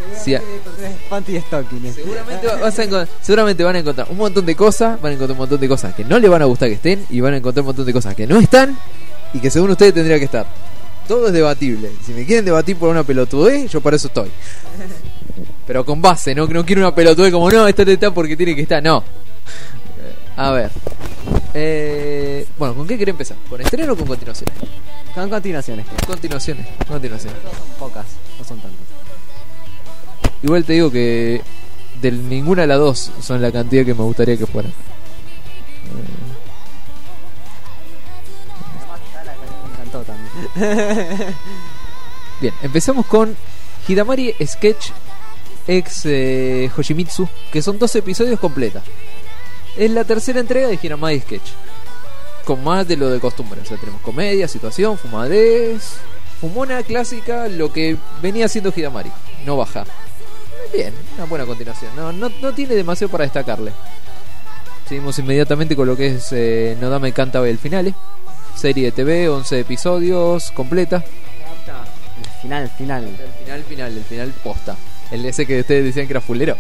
Seguramente van a encontrar un montón de cosas. Van a encontrar un montón de cosas que no le van a gustar que estén. Y van a encontrar un montón de cosas que no están y que según ustedes tendría que estar. Todo es debatible. Si me quieren debatir por una pelotudez, yo para eso estoy. Pero con base, no quiero una pelotudez como no, esta está porque tiene que estar. No. A ver. Bueno, ¿con qué quiere empezar? ¿Con estreno o con continuaciones? Con continuaciones. Continuaciones. Son pocas, no son tantas. Igual te digo que de ninguna de las dos son la cantidad que me gustaría que fueran. Me encantó también. Bien, empezamos con Hidamari Sketch X Hoshimitsu, que son 12 episodios completas. Es la tercera entrega de Hidamari Sketch, con más de lo de costumbre. O sea, tenemos comedia, situación, fumadez, fumona clásica, lo que venía haciendo Hidamari. No baja. Bien, una buena continuación. No tiene demasiado para destacarle. Seguimos inmediatamente con lo que es Nodame Cantabe el Finale. Serie de TV, 11 episodios, completa. El final. El final posta. El ese que ustedes decían que era fulero.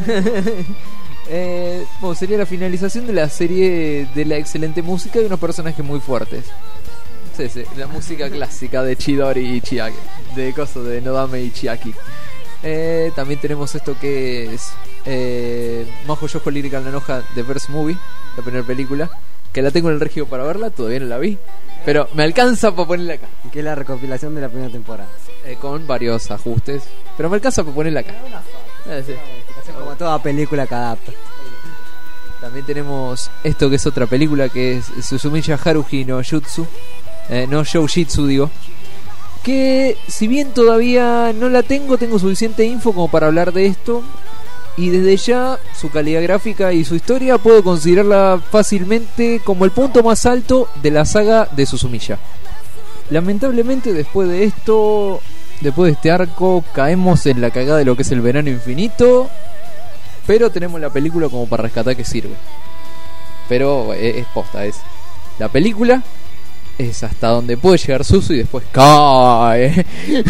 Bueno, sería la finalización de la serie de la excelente música y unos personajes muy fuertes. Sí, la música clásica de Chidori y Chiaki. De coso de Nodame y Chiaki. También tenemos esto que es Majo Yojo Lyrical Nanoja The First Movie, la primera película, que la tengo en el regio para verla, todavía no la vi, pero me alcanza para ponerla acá. Que es la recopilación de la primera temporada. Con varios ajustes, pero me alcanza para ponerla acá. Sí. Como toda película que adapta. También tenemos esto que es otra película, que es Suzumiya Haruhi no Jutsu, no Shoujitsu digo, que si bien todavía no la tengo suficiente info como para hablar de esto, y desde ya su calidad gráfica y su historia puedo considerarla fácilmente como el punto más alto de la saga de Suzumiya. Lamentablemente después de esto, después de este arco, caemos en la cagada de lo que es el verano infinito, pero tenemos la película como para rescatar que sirve. Pero es posta, es la película es hasta donde puede llegar Suzu y después cae.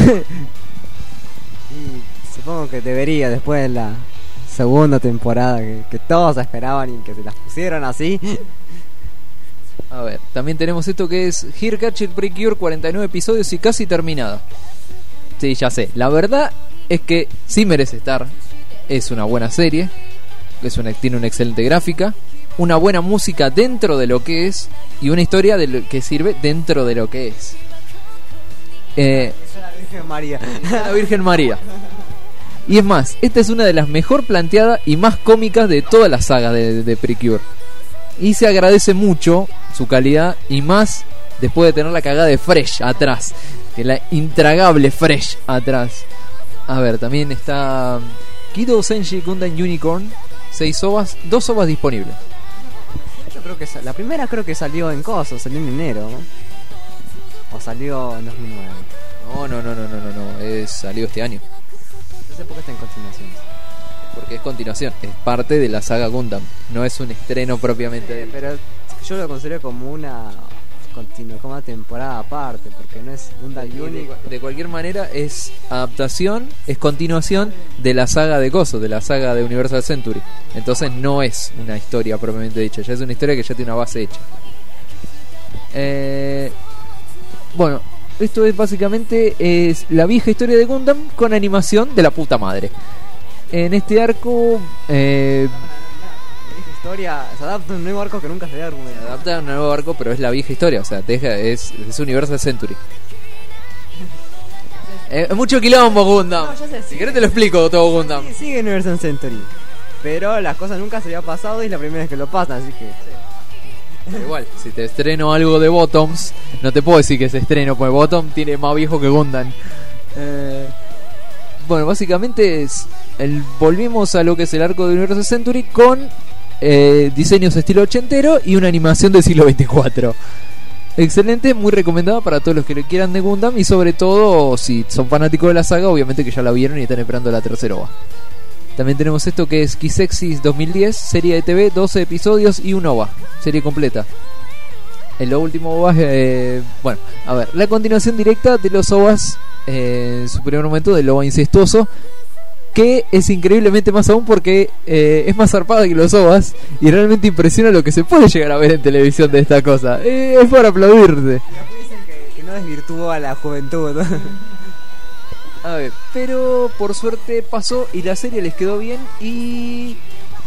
Y supongo que debería, después de la segunda temporada que todos esperaban y que se las pusieron así. A ver, también tenemos esto que es Here Catcher Precure, 49 episodios y casi terminada. Sí, ya sé, la verdad es que sí merece estar. Es una buena serie, tiene una excelente gráfica, una buena música dentro de lo que es y una historia de lo que sirve dentro de lo que es. Es la Virgen María. La Virgen María. Y es más, esta es una de las mejor planteadas y más cómicas de toda la saga de Precure. Y se agradece mucho su calidad y más después de tener la cagada de Fresh atrás, que la intragable Fresh atrás. A ver, también está Kido Senshi Gundam Unicorn, 6 OVAs, 2 OVAs disponibles. Yo creo que la primera creo que salió en coso, salió en enero, ¿no? O salió en 2009. No, salió este año. No sé por qué está en continuación. Porque es continuación, es parte de la saga Gundam, no es un estreno propiamente. Pero yo lo considero como una temporada aparte, porque no es Gundam Unicorn. De cualquier manera es adaptación, es continuación de la saga de Gozo, de la saga de Universal Century. Entonces no es una historia propiamente dicha, ya es una historia que ya tiene una base hecha. Bueno, esto es básicamente es la vieja historia de Gundam con animación de la puta madre. En este arco historia, se adapta a un nuevo arco que nunca se había argumentado. Se adapta a un nuevo arco, pero es la vieja historia, o sea, es Universal Century. Es mucho quilombo Gundam. Si querés te lo explico todo Gundam. Sí, sigue Universal Century. Pero las cosas nunca se había pasado y es la primera vez que lo pasan, así que... Pero igual, si te estreno algo de Bottoms, no te puedo decir que es estreno, porque Bottom tiene más viejo que Gundam. Bueno, básicamente volvimos a lo que es el arco de Universal Century con diseños estilo ochentero y una animación del siglo 24. Excelente, muy recomendada para todos los que le quieran de Gundam y sobre todo si son fanáticos de la saga, obviamente que ya la vieron y están esperando la tercera OVA. También tenemos esto que es Kisexis 2010, serie de TV, 12 episodios y una OVA, serie completa. En lo último OVA, bueno, a ver, la continuación directa de los OVAs, en su primer momento del OVA incestuoso, que es increíblemente más aún porque es más zarpada que los OVAs y realmente impresiona lo que se puede llegar a ver en televisión de esta cosa. Es para aplaudirse. Dicen que no desvirtuó a la juventud, ¿no? A ver, pero por suerte pasó y la serie les quedó bien y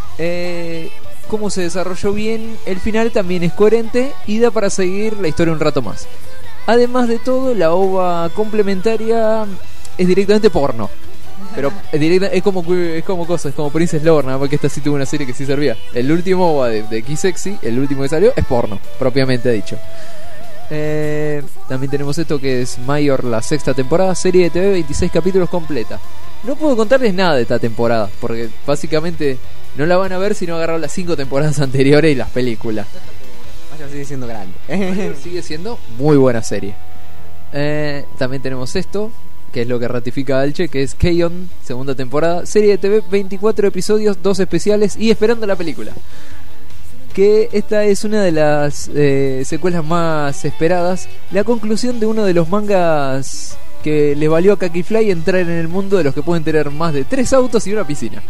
cómo se desarrolló bien el final también es coherente y da para seguir la historia un rato más. Además de todo, la OVA complementaria es directamente porno. Pero es como cosas, es como Princess Lore, nada más que esta sí tuvo una serie que sí servía. El último OVA de Kisexy, el último que salió, es porno, propiamente dicho. También tenemos esto que es Mayor, la sexta temporada, serie de TV, 26 capítulos completa. No puedo contarles nada de esta temporada, porque básicamente no la van a ver si no agarran las 5 temporadas anteriores y las películas. Mayor sigue siendo grande. Mayor sigue siendo muy buena serie. También tenemos esto, que es lo que ratifica Alche, que es K-On, segunda temporada, serie de TV, 24 episodios, 2 especiales y esperando la película. Que esta es una de las secuelas más esperadas, la conclusión de uno de los mangas que le valió a Kakifly entrar en el mundo de los que pueden tener más de 3 autos y una piscina.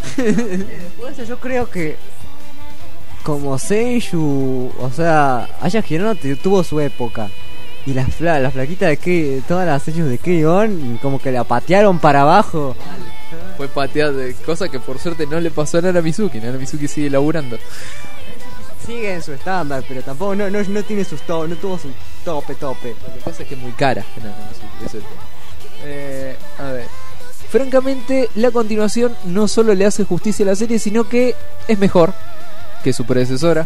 Por eso yo creo que como Seiyuu, o sea, Aya Hirano tuvo su época. Y las flaquitas de todas las Seiyuu de K-On como que la patearon para abajo. Fue pateada, cosa que por suerte no le pasó a Nana Mizuki. Nana Mizuki sigue laburando. Sigue en su estándar, pero tampoco no tiene sus no tuvo su tope. Lo que pasa es que es muy cara Nana Mizuki, eso es a ver. Francamente, la continuación no solo le hace justicia a la serie, sino que es mejor que su predecesora.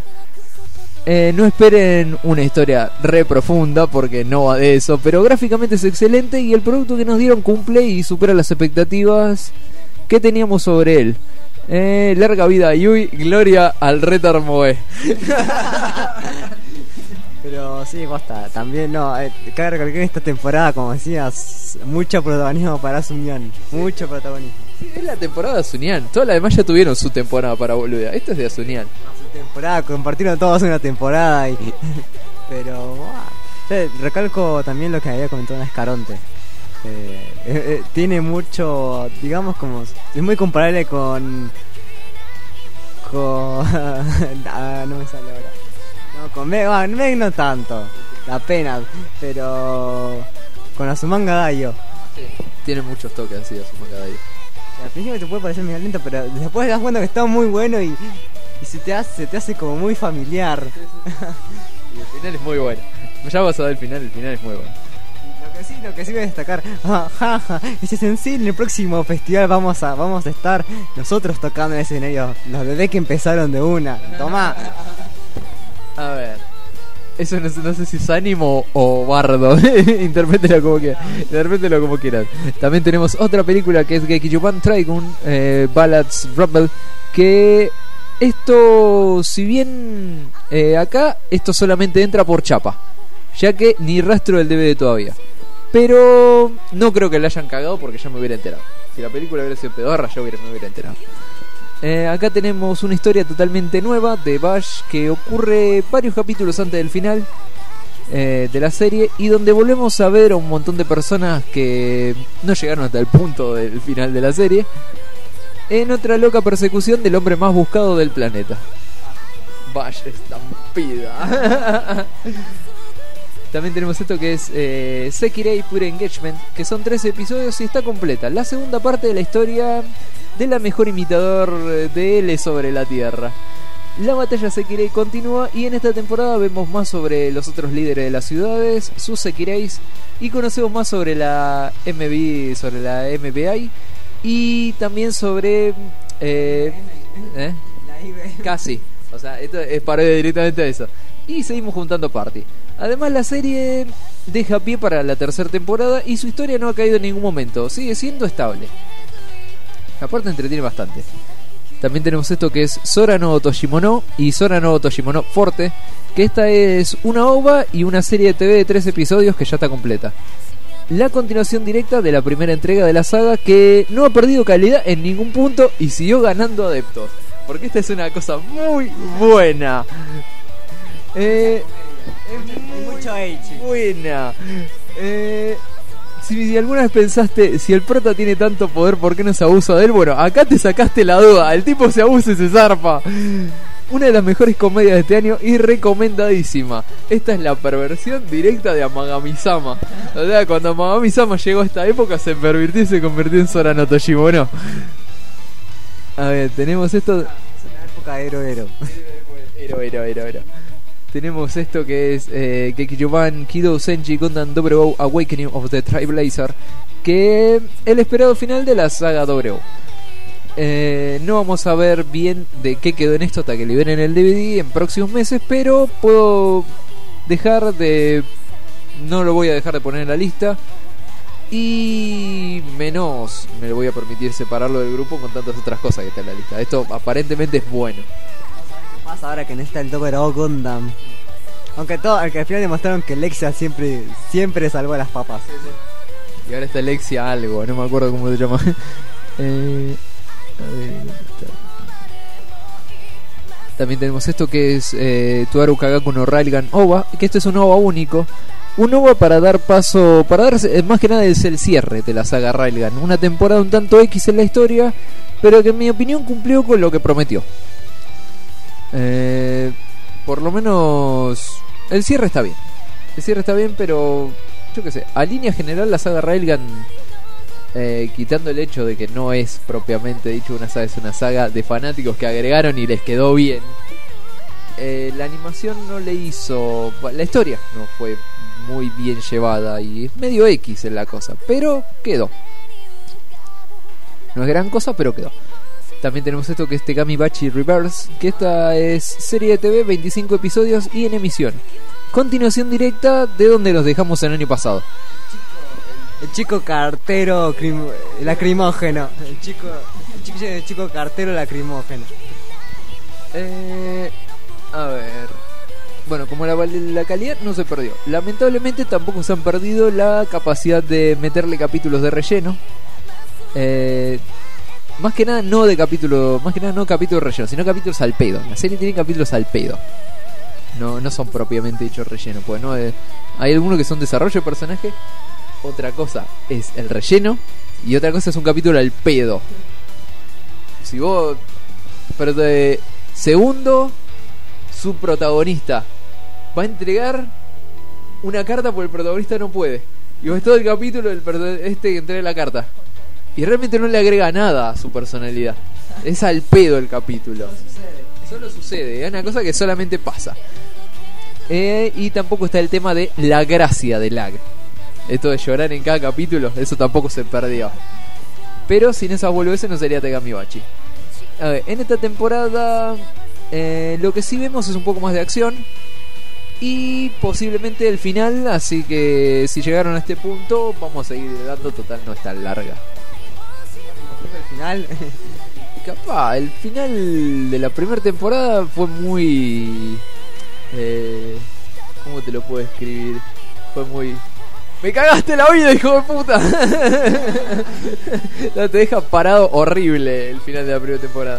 No esperen una historia re profunda porque no va de eso, pero gráficamente es excelente y el producto que nos dieron cumple y supera las expectativas que teníamos sobre él. Larga vida a Yui, gloria al Retar Moe. Pero sí, basta, también no, cabe recalcar que en esta temporada, como decías, mucho protagonismo para Sunyan, mucho protagonismo. Sí, es la temporada de Sunyan, todas las demás ya tuvieron su temporada para boluda, esta es de Sunyan. Temporada, compartieron todos una temporada y pero recalco también lo que había comentado en Escaronte. Tiene mucho, digamos, como es muy comparable con no me sale ahora. No, con Meg no tanto, apenas, pero con Azumanga Daioh. Sí, tiene muchos toques así Azumanga Daioh. Al principio te puede parecer medio lento, pero después te das cuenta que está muy bueno y se te hace como muy familiar. Y el final es muy bueno. Ya vas a ver el final es muy bueno. Lo que sí voy a destacar, ese sencillo, en el próximo festival vamos a estar nosotros tocando en el escenario, los bebés que empezaron de una. Tomá. A ver, eso no sé si es ánimo o bardo. Interprételo como quieran. También tenemos otra película que es Gekijuban Trigun, Ballads Rebel, que esto, si bien acá esto solamente entra por chapa, ya que ni rastro del DVD todavía. Pero no creo que le hayan cagado porque ya me hubiera enterado. Si la película hubiera sido pedorra, me hubiera enterado. Acá tenemos una historia totalmente nueva de Bash que ocurre varios capítulos antes del final de la serie y donde volvemos a ver a un montón de personas que no llegaron hasta el punto del final de la serie en otra loca persecución del hombre más buscado del planeta. Bash estampida. También tenemos esto que es Sekirei Pure Engagement, que son 13 episodios y está completa. La segunda parte de la historia de la mejor imitador de L sobre la Tierra. La batalla Sekirei continúa y en esta temporada vemos más sobre los otros líderes de las ciudades, sus Sekireis, y conocemos más sobre la MBI y también sobre... Casi. O sea, esto es parodia directamente a eso. Y seguimos juntando party. Además, la serie deja pie para la tercera temporada y su historia no ha caído en ningún momento. Sigue siendo estable. Aparte, entretiene bastante. También tenemos esto que es Sora no Toshimono y Sora no Toshimono Forte, que esta es una OVA y una serie de TV de 3 episodios que ya está completa. La continuación directa de la primera entrega de la saga, que no ha perdido calidad en ningún punto y siguió ganando adeptos. Porque esta es una cosa muy buena. Es mucho H. Buena. Si alguna vez pensaste, si el prota tiene tanto poder, ¿por qué no se abusa de él? Bueno, acá te sacaste la duda. El tipo se abusa y se zarpa. Una de las mejores comedias de este año y recomendadísima. Esta es la perversión directa de Amagami-sama. O sea, cuando Amagami-sama llegó a esta época, se pervirtió y se convirtió en Sora no Toshimono. A ver, tenemos esto. Es una época Ero. Tenemos esto que es Gekijoban Kido Senji Gundam W Awakening of the Trailblazer, que el esperado final de la saga W. No vamos a ver bien de qué quedó en esto hasta que liberen el DVD en próximos meses, pero puedo dejar de... no lo voy a dejar de poner en la lista. Y menos me lo voy a permitir separarlo del grupo con tantas otras cosas que está en la lista. Esto aparentemente es bueno. ¿Qué pasa ahora que no está el Dobro Gundam? Aunque al final demostraron que Lexia siempre salvó a las papas. Y ahora está Lexia algo, no me acuerdo cómo se llama. A ver, también tenemos esto que es Tuaru Kagaku no Railgun OVA, que esto es un OVA único. Un OVA para dar paso, más que nada es el cierre de la saga Railgun. Una temporada un tanto X en la historia, pero que en mi opinión cumplió con lo que prometió. Por lo menos el cierre está bien. El cierre está bien, pero yo qué sé, a línea general la saga Railgun, quitando el hecho de que no es propiamente dicho una saga, es una saga de fanáticos que agregaron y les quedó bien. La animación no le hizo... La historia no fue muy bien llevada y es medio X en la cosa, pero quedó. No es gran cosa, pero quedó. También tenemos esto que es Tegami Bachi Reverse, que esta es serie de TV, 25 episodios y en emisión. Continuación directa de donde los dejamos el año pasado. El chico cartero lacrimógeno. El chico cartero lacrimógeno. A ver. Bueno, como la calidad no se perdió. Lamentablemente tampoco se han perdido la capacidad de meterle capítulos de relleno. Más que nada no capítulos de relleno, sino capítulos al pedo. La serie tiene capítulos al pedo. No son propiamente dichos relleno, pues no hay algunos que son desarrollo de personaje. Otra cosa es el relleno y otra cosa es un capítulo al pedo. Si vos... Pero segundo, su protagonista va a entregar una carta porque el protagonista no puede. Y vos todo el capítulo que entrega la carta. Y realmente no le agrega nada a su personalidad. Es al pedo el capítulo. Solo sucede. Es una cosa que solamente pasa. Y tampoco está el tema de la gracia de lag. Esto de llorar en cada capítulo, eso tampoco se perdió. Pero sin esas boludeces no sería Tegami Bachi. A ver, en esta temporada lo que sí vemos es un poco más de acción y posiblemente el final, así que si llegaron a este punto vamos a seguir dando, total no es tan larga. El final capaz, el final de la primera temporada fue muy ¿cómo te lo puedo escribir? Fue muy... ¡Me cagaste la vida, hijo de puta! No, te deja parado horrible el final de la primera temporada.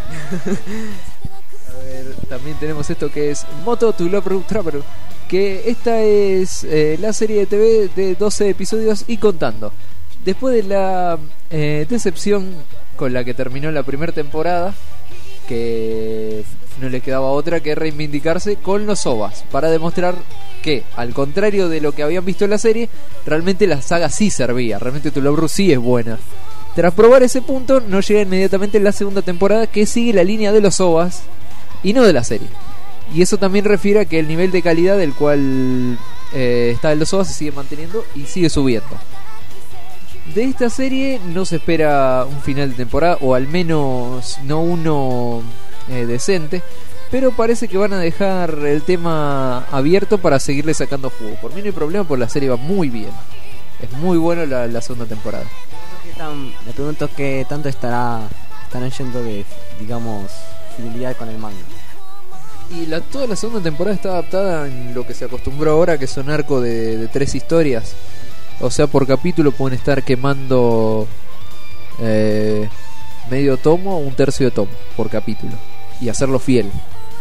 A ver, también tenemos esto que es Moto to Love Traveler, que esta es la serie de TV de 12 episodios y contando. Después de la decepción con la que terminó la primera temporada, que no le quedaba otra que reivindicarse con los OVAs para demostrar que, al contrario de lo que habían visto en la serie, realmente la saga sí servía, realmente To Love Ru sí es buena. Tras probar ese punto, no llega inmediatamente la segunda temporada, que sigue la línea de los OVAs y no de la serie. Y eso también refiere a que el nivel de calidad del cual está en los OVA se sigue manteniendo y sigue subiendo. De esta serie no se espera un final de temporada, o al menos no uno decente, pero parece que van a dejar el tema abierto para seguirle sacando jugo. Por mí no hay problema, porque la serie va muy bien. Es muy bueno la segunda temporada. Me pregunto qué tanto estarán yendo de, digamos, fidelidad con el manga. Y toda la segunda temporada está adaptada en lo que se acostumbró ahora, que son arcos de 3 historias. O sea, por capítulo pueden estar quemando medio tomo o un tercio de tomo por capítulo, y hacerlo fiel.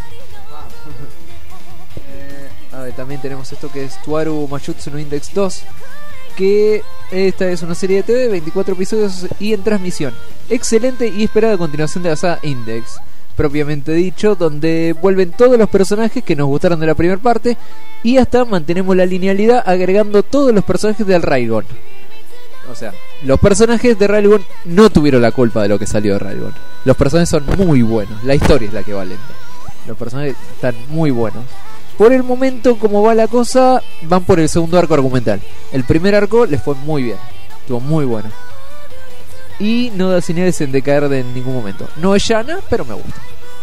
A ver, también tenemos esto que es Tuaru Machutsu no Index 2, que esta es una serie de TV, 24 episodios y en transmisión. Excelente y esperada continuación de la saga Index, propiamente dicho, donde vuelven todos los personajes que nos gustaron de la primera parte, y hasta mantenemos la linealidad agregando todos los personajes del Railgun. O sea, los personajes de Railgun no tuvieron la culpa de lo que salió de Railgun. Los personajes son muy buenos, la historia es la que va lenta. Los personajes están muy buenos. Por el momento, como va la cosa, van por el segundo arco argumental. El primer arco les fue muy bien, estuvo muy bueno. Y no da señales en decaer en ningún momento. No es llana, pero me gusta.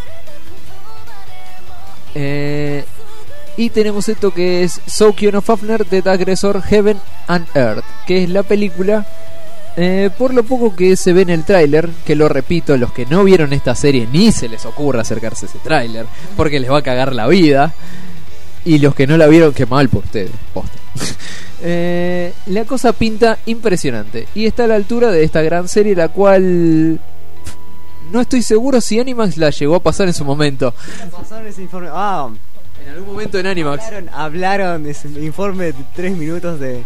Y tenemos esto que es Soukyo no Fafner, Dead Aggressor, Heaven and Earth, que es la película, por lo poco que se ve en el tráiler, que lo repito, los que no vieron esta serie ni se les ocurra acercarse a ese tráiler, porque les va a cagar la vida. Y los que no la vieron, qué mal por ustedes, posta. La cosa pinta impresionante y está a la altura de esta gran serie, la cual no estoy seguro si Animax la llegó a pasar en su momento. Pasaron ese informe. En algún momento en Animax hablaron de ese informe de 3 minutos de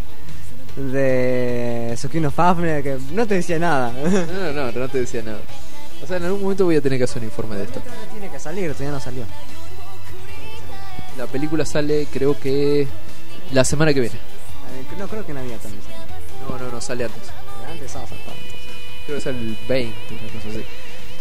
Soukyo no Fafner, que no te decía nada. No te decía nada. O sea, en algún momento voy a tener que hacer un informe de esto. Tiene que salir, todavía no salió. La película sale, creo que la semana que viene. No, creo que Navidad también sale. No, sale antes. Antes vamos a saltar, entonces. Creo que sale el 20, una cosa así.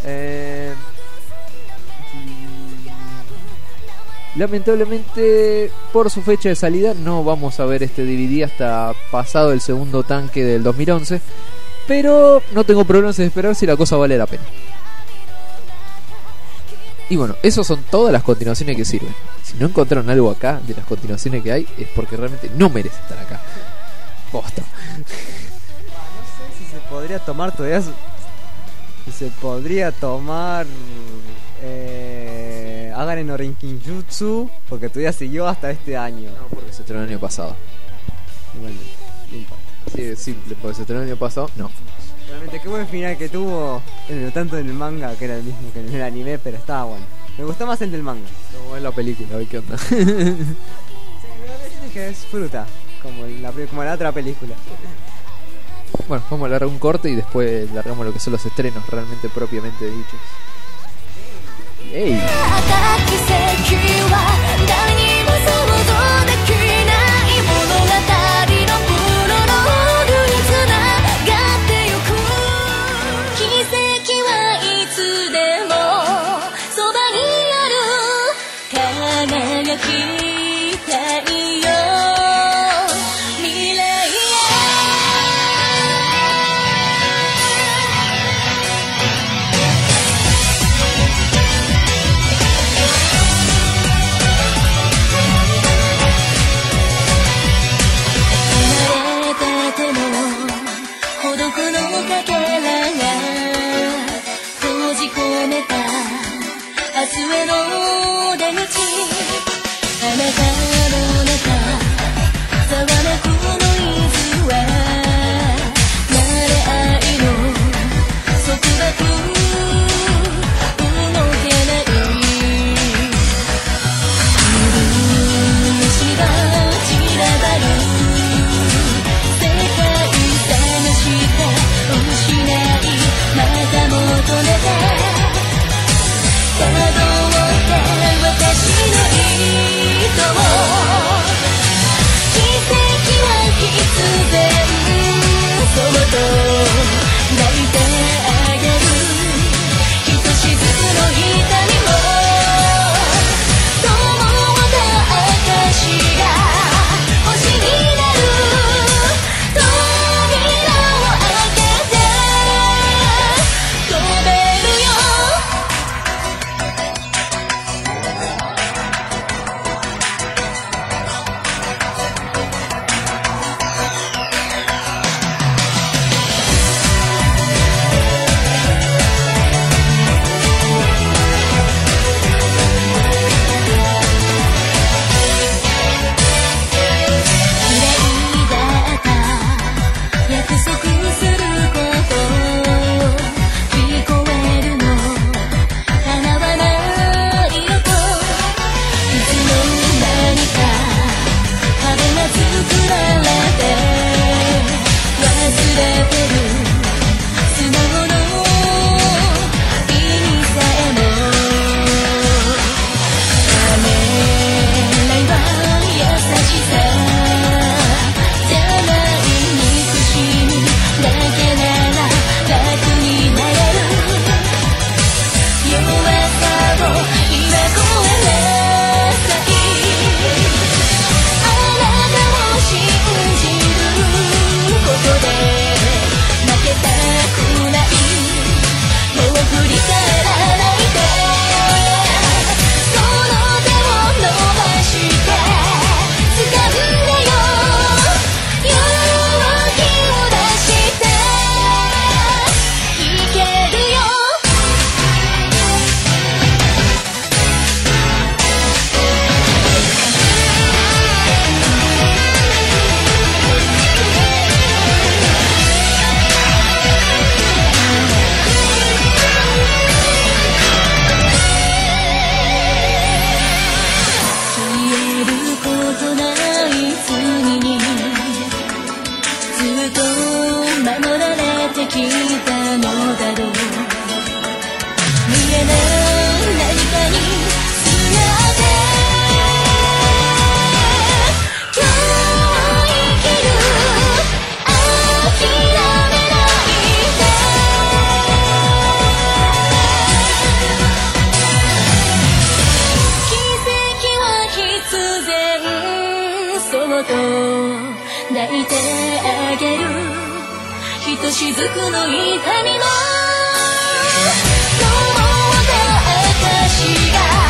Lamentablemente, por su fecha de salida, no vamos a ver este DVD hasta pasado el segundo tanque del 2011. Pero no tengo problemas en esperar si la cosa vale la pena. Y bueno, esas son todas las continuaciones que sirven. Si no encontraron algo acá de las continuaciones que hay, es porque realmente no merece estar acá. Posta. No sé si se podría tomar todavía. Si se podría tomar Agane no Renkinjutsu, porque todavía siguió hasta este año. No, porque se estrenó el año pasado. Igualmente, no importa. Así de simple, porque se estrenó el año pasado, no. Realmente qué buen final que tuvo, tanto en el manga, que era el mismo que en el anime, pero estaba bueno. Me gustó más el del manga. No, es la película, a ver qué onda. Sí, me parece que es fruta, como la otra película. Bueno, vamos a largar un corte y después largamos lo que son los estrenos realmente propiamente dichos. ¡Ey! したのだろう。見えない何かにすがって今日生きる諦めないで。奇跡は必然そっと抱いてあげる。ひとしずくの痛みの思った私が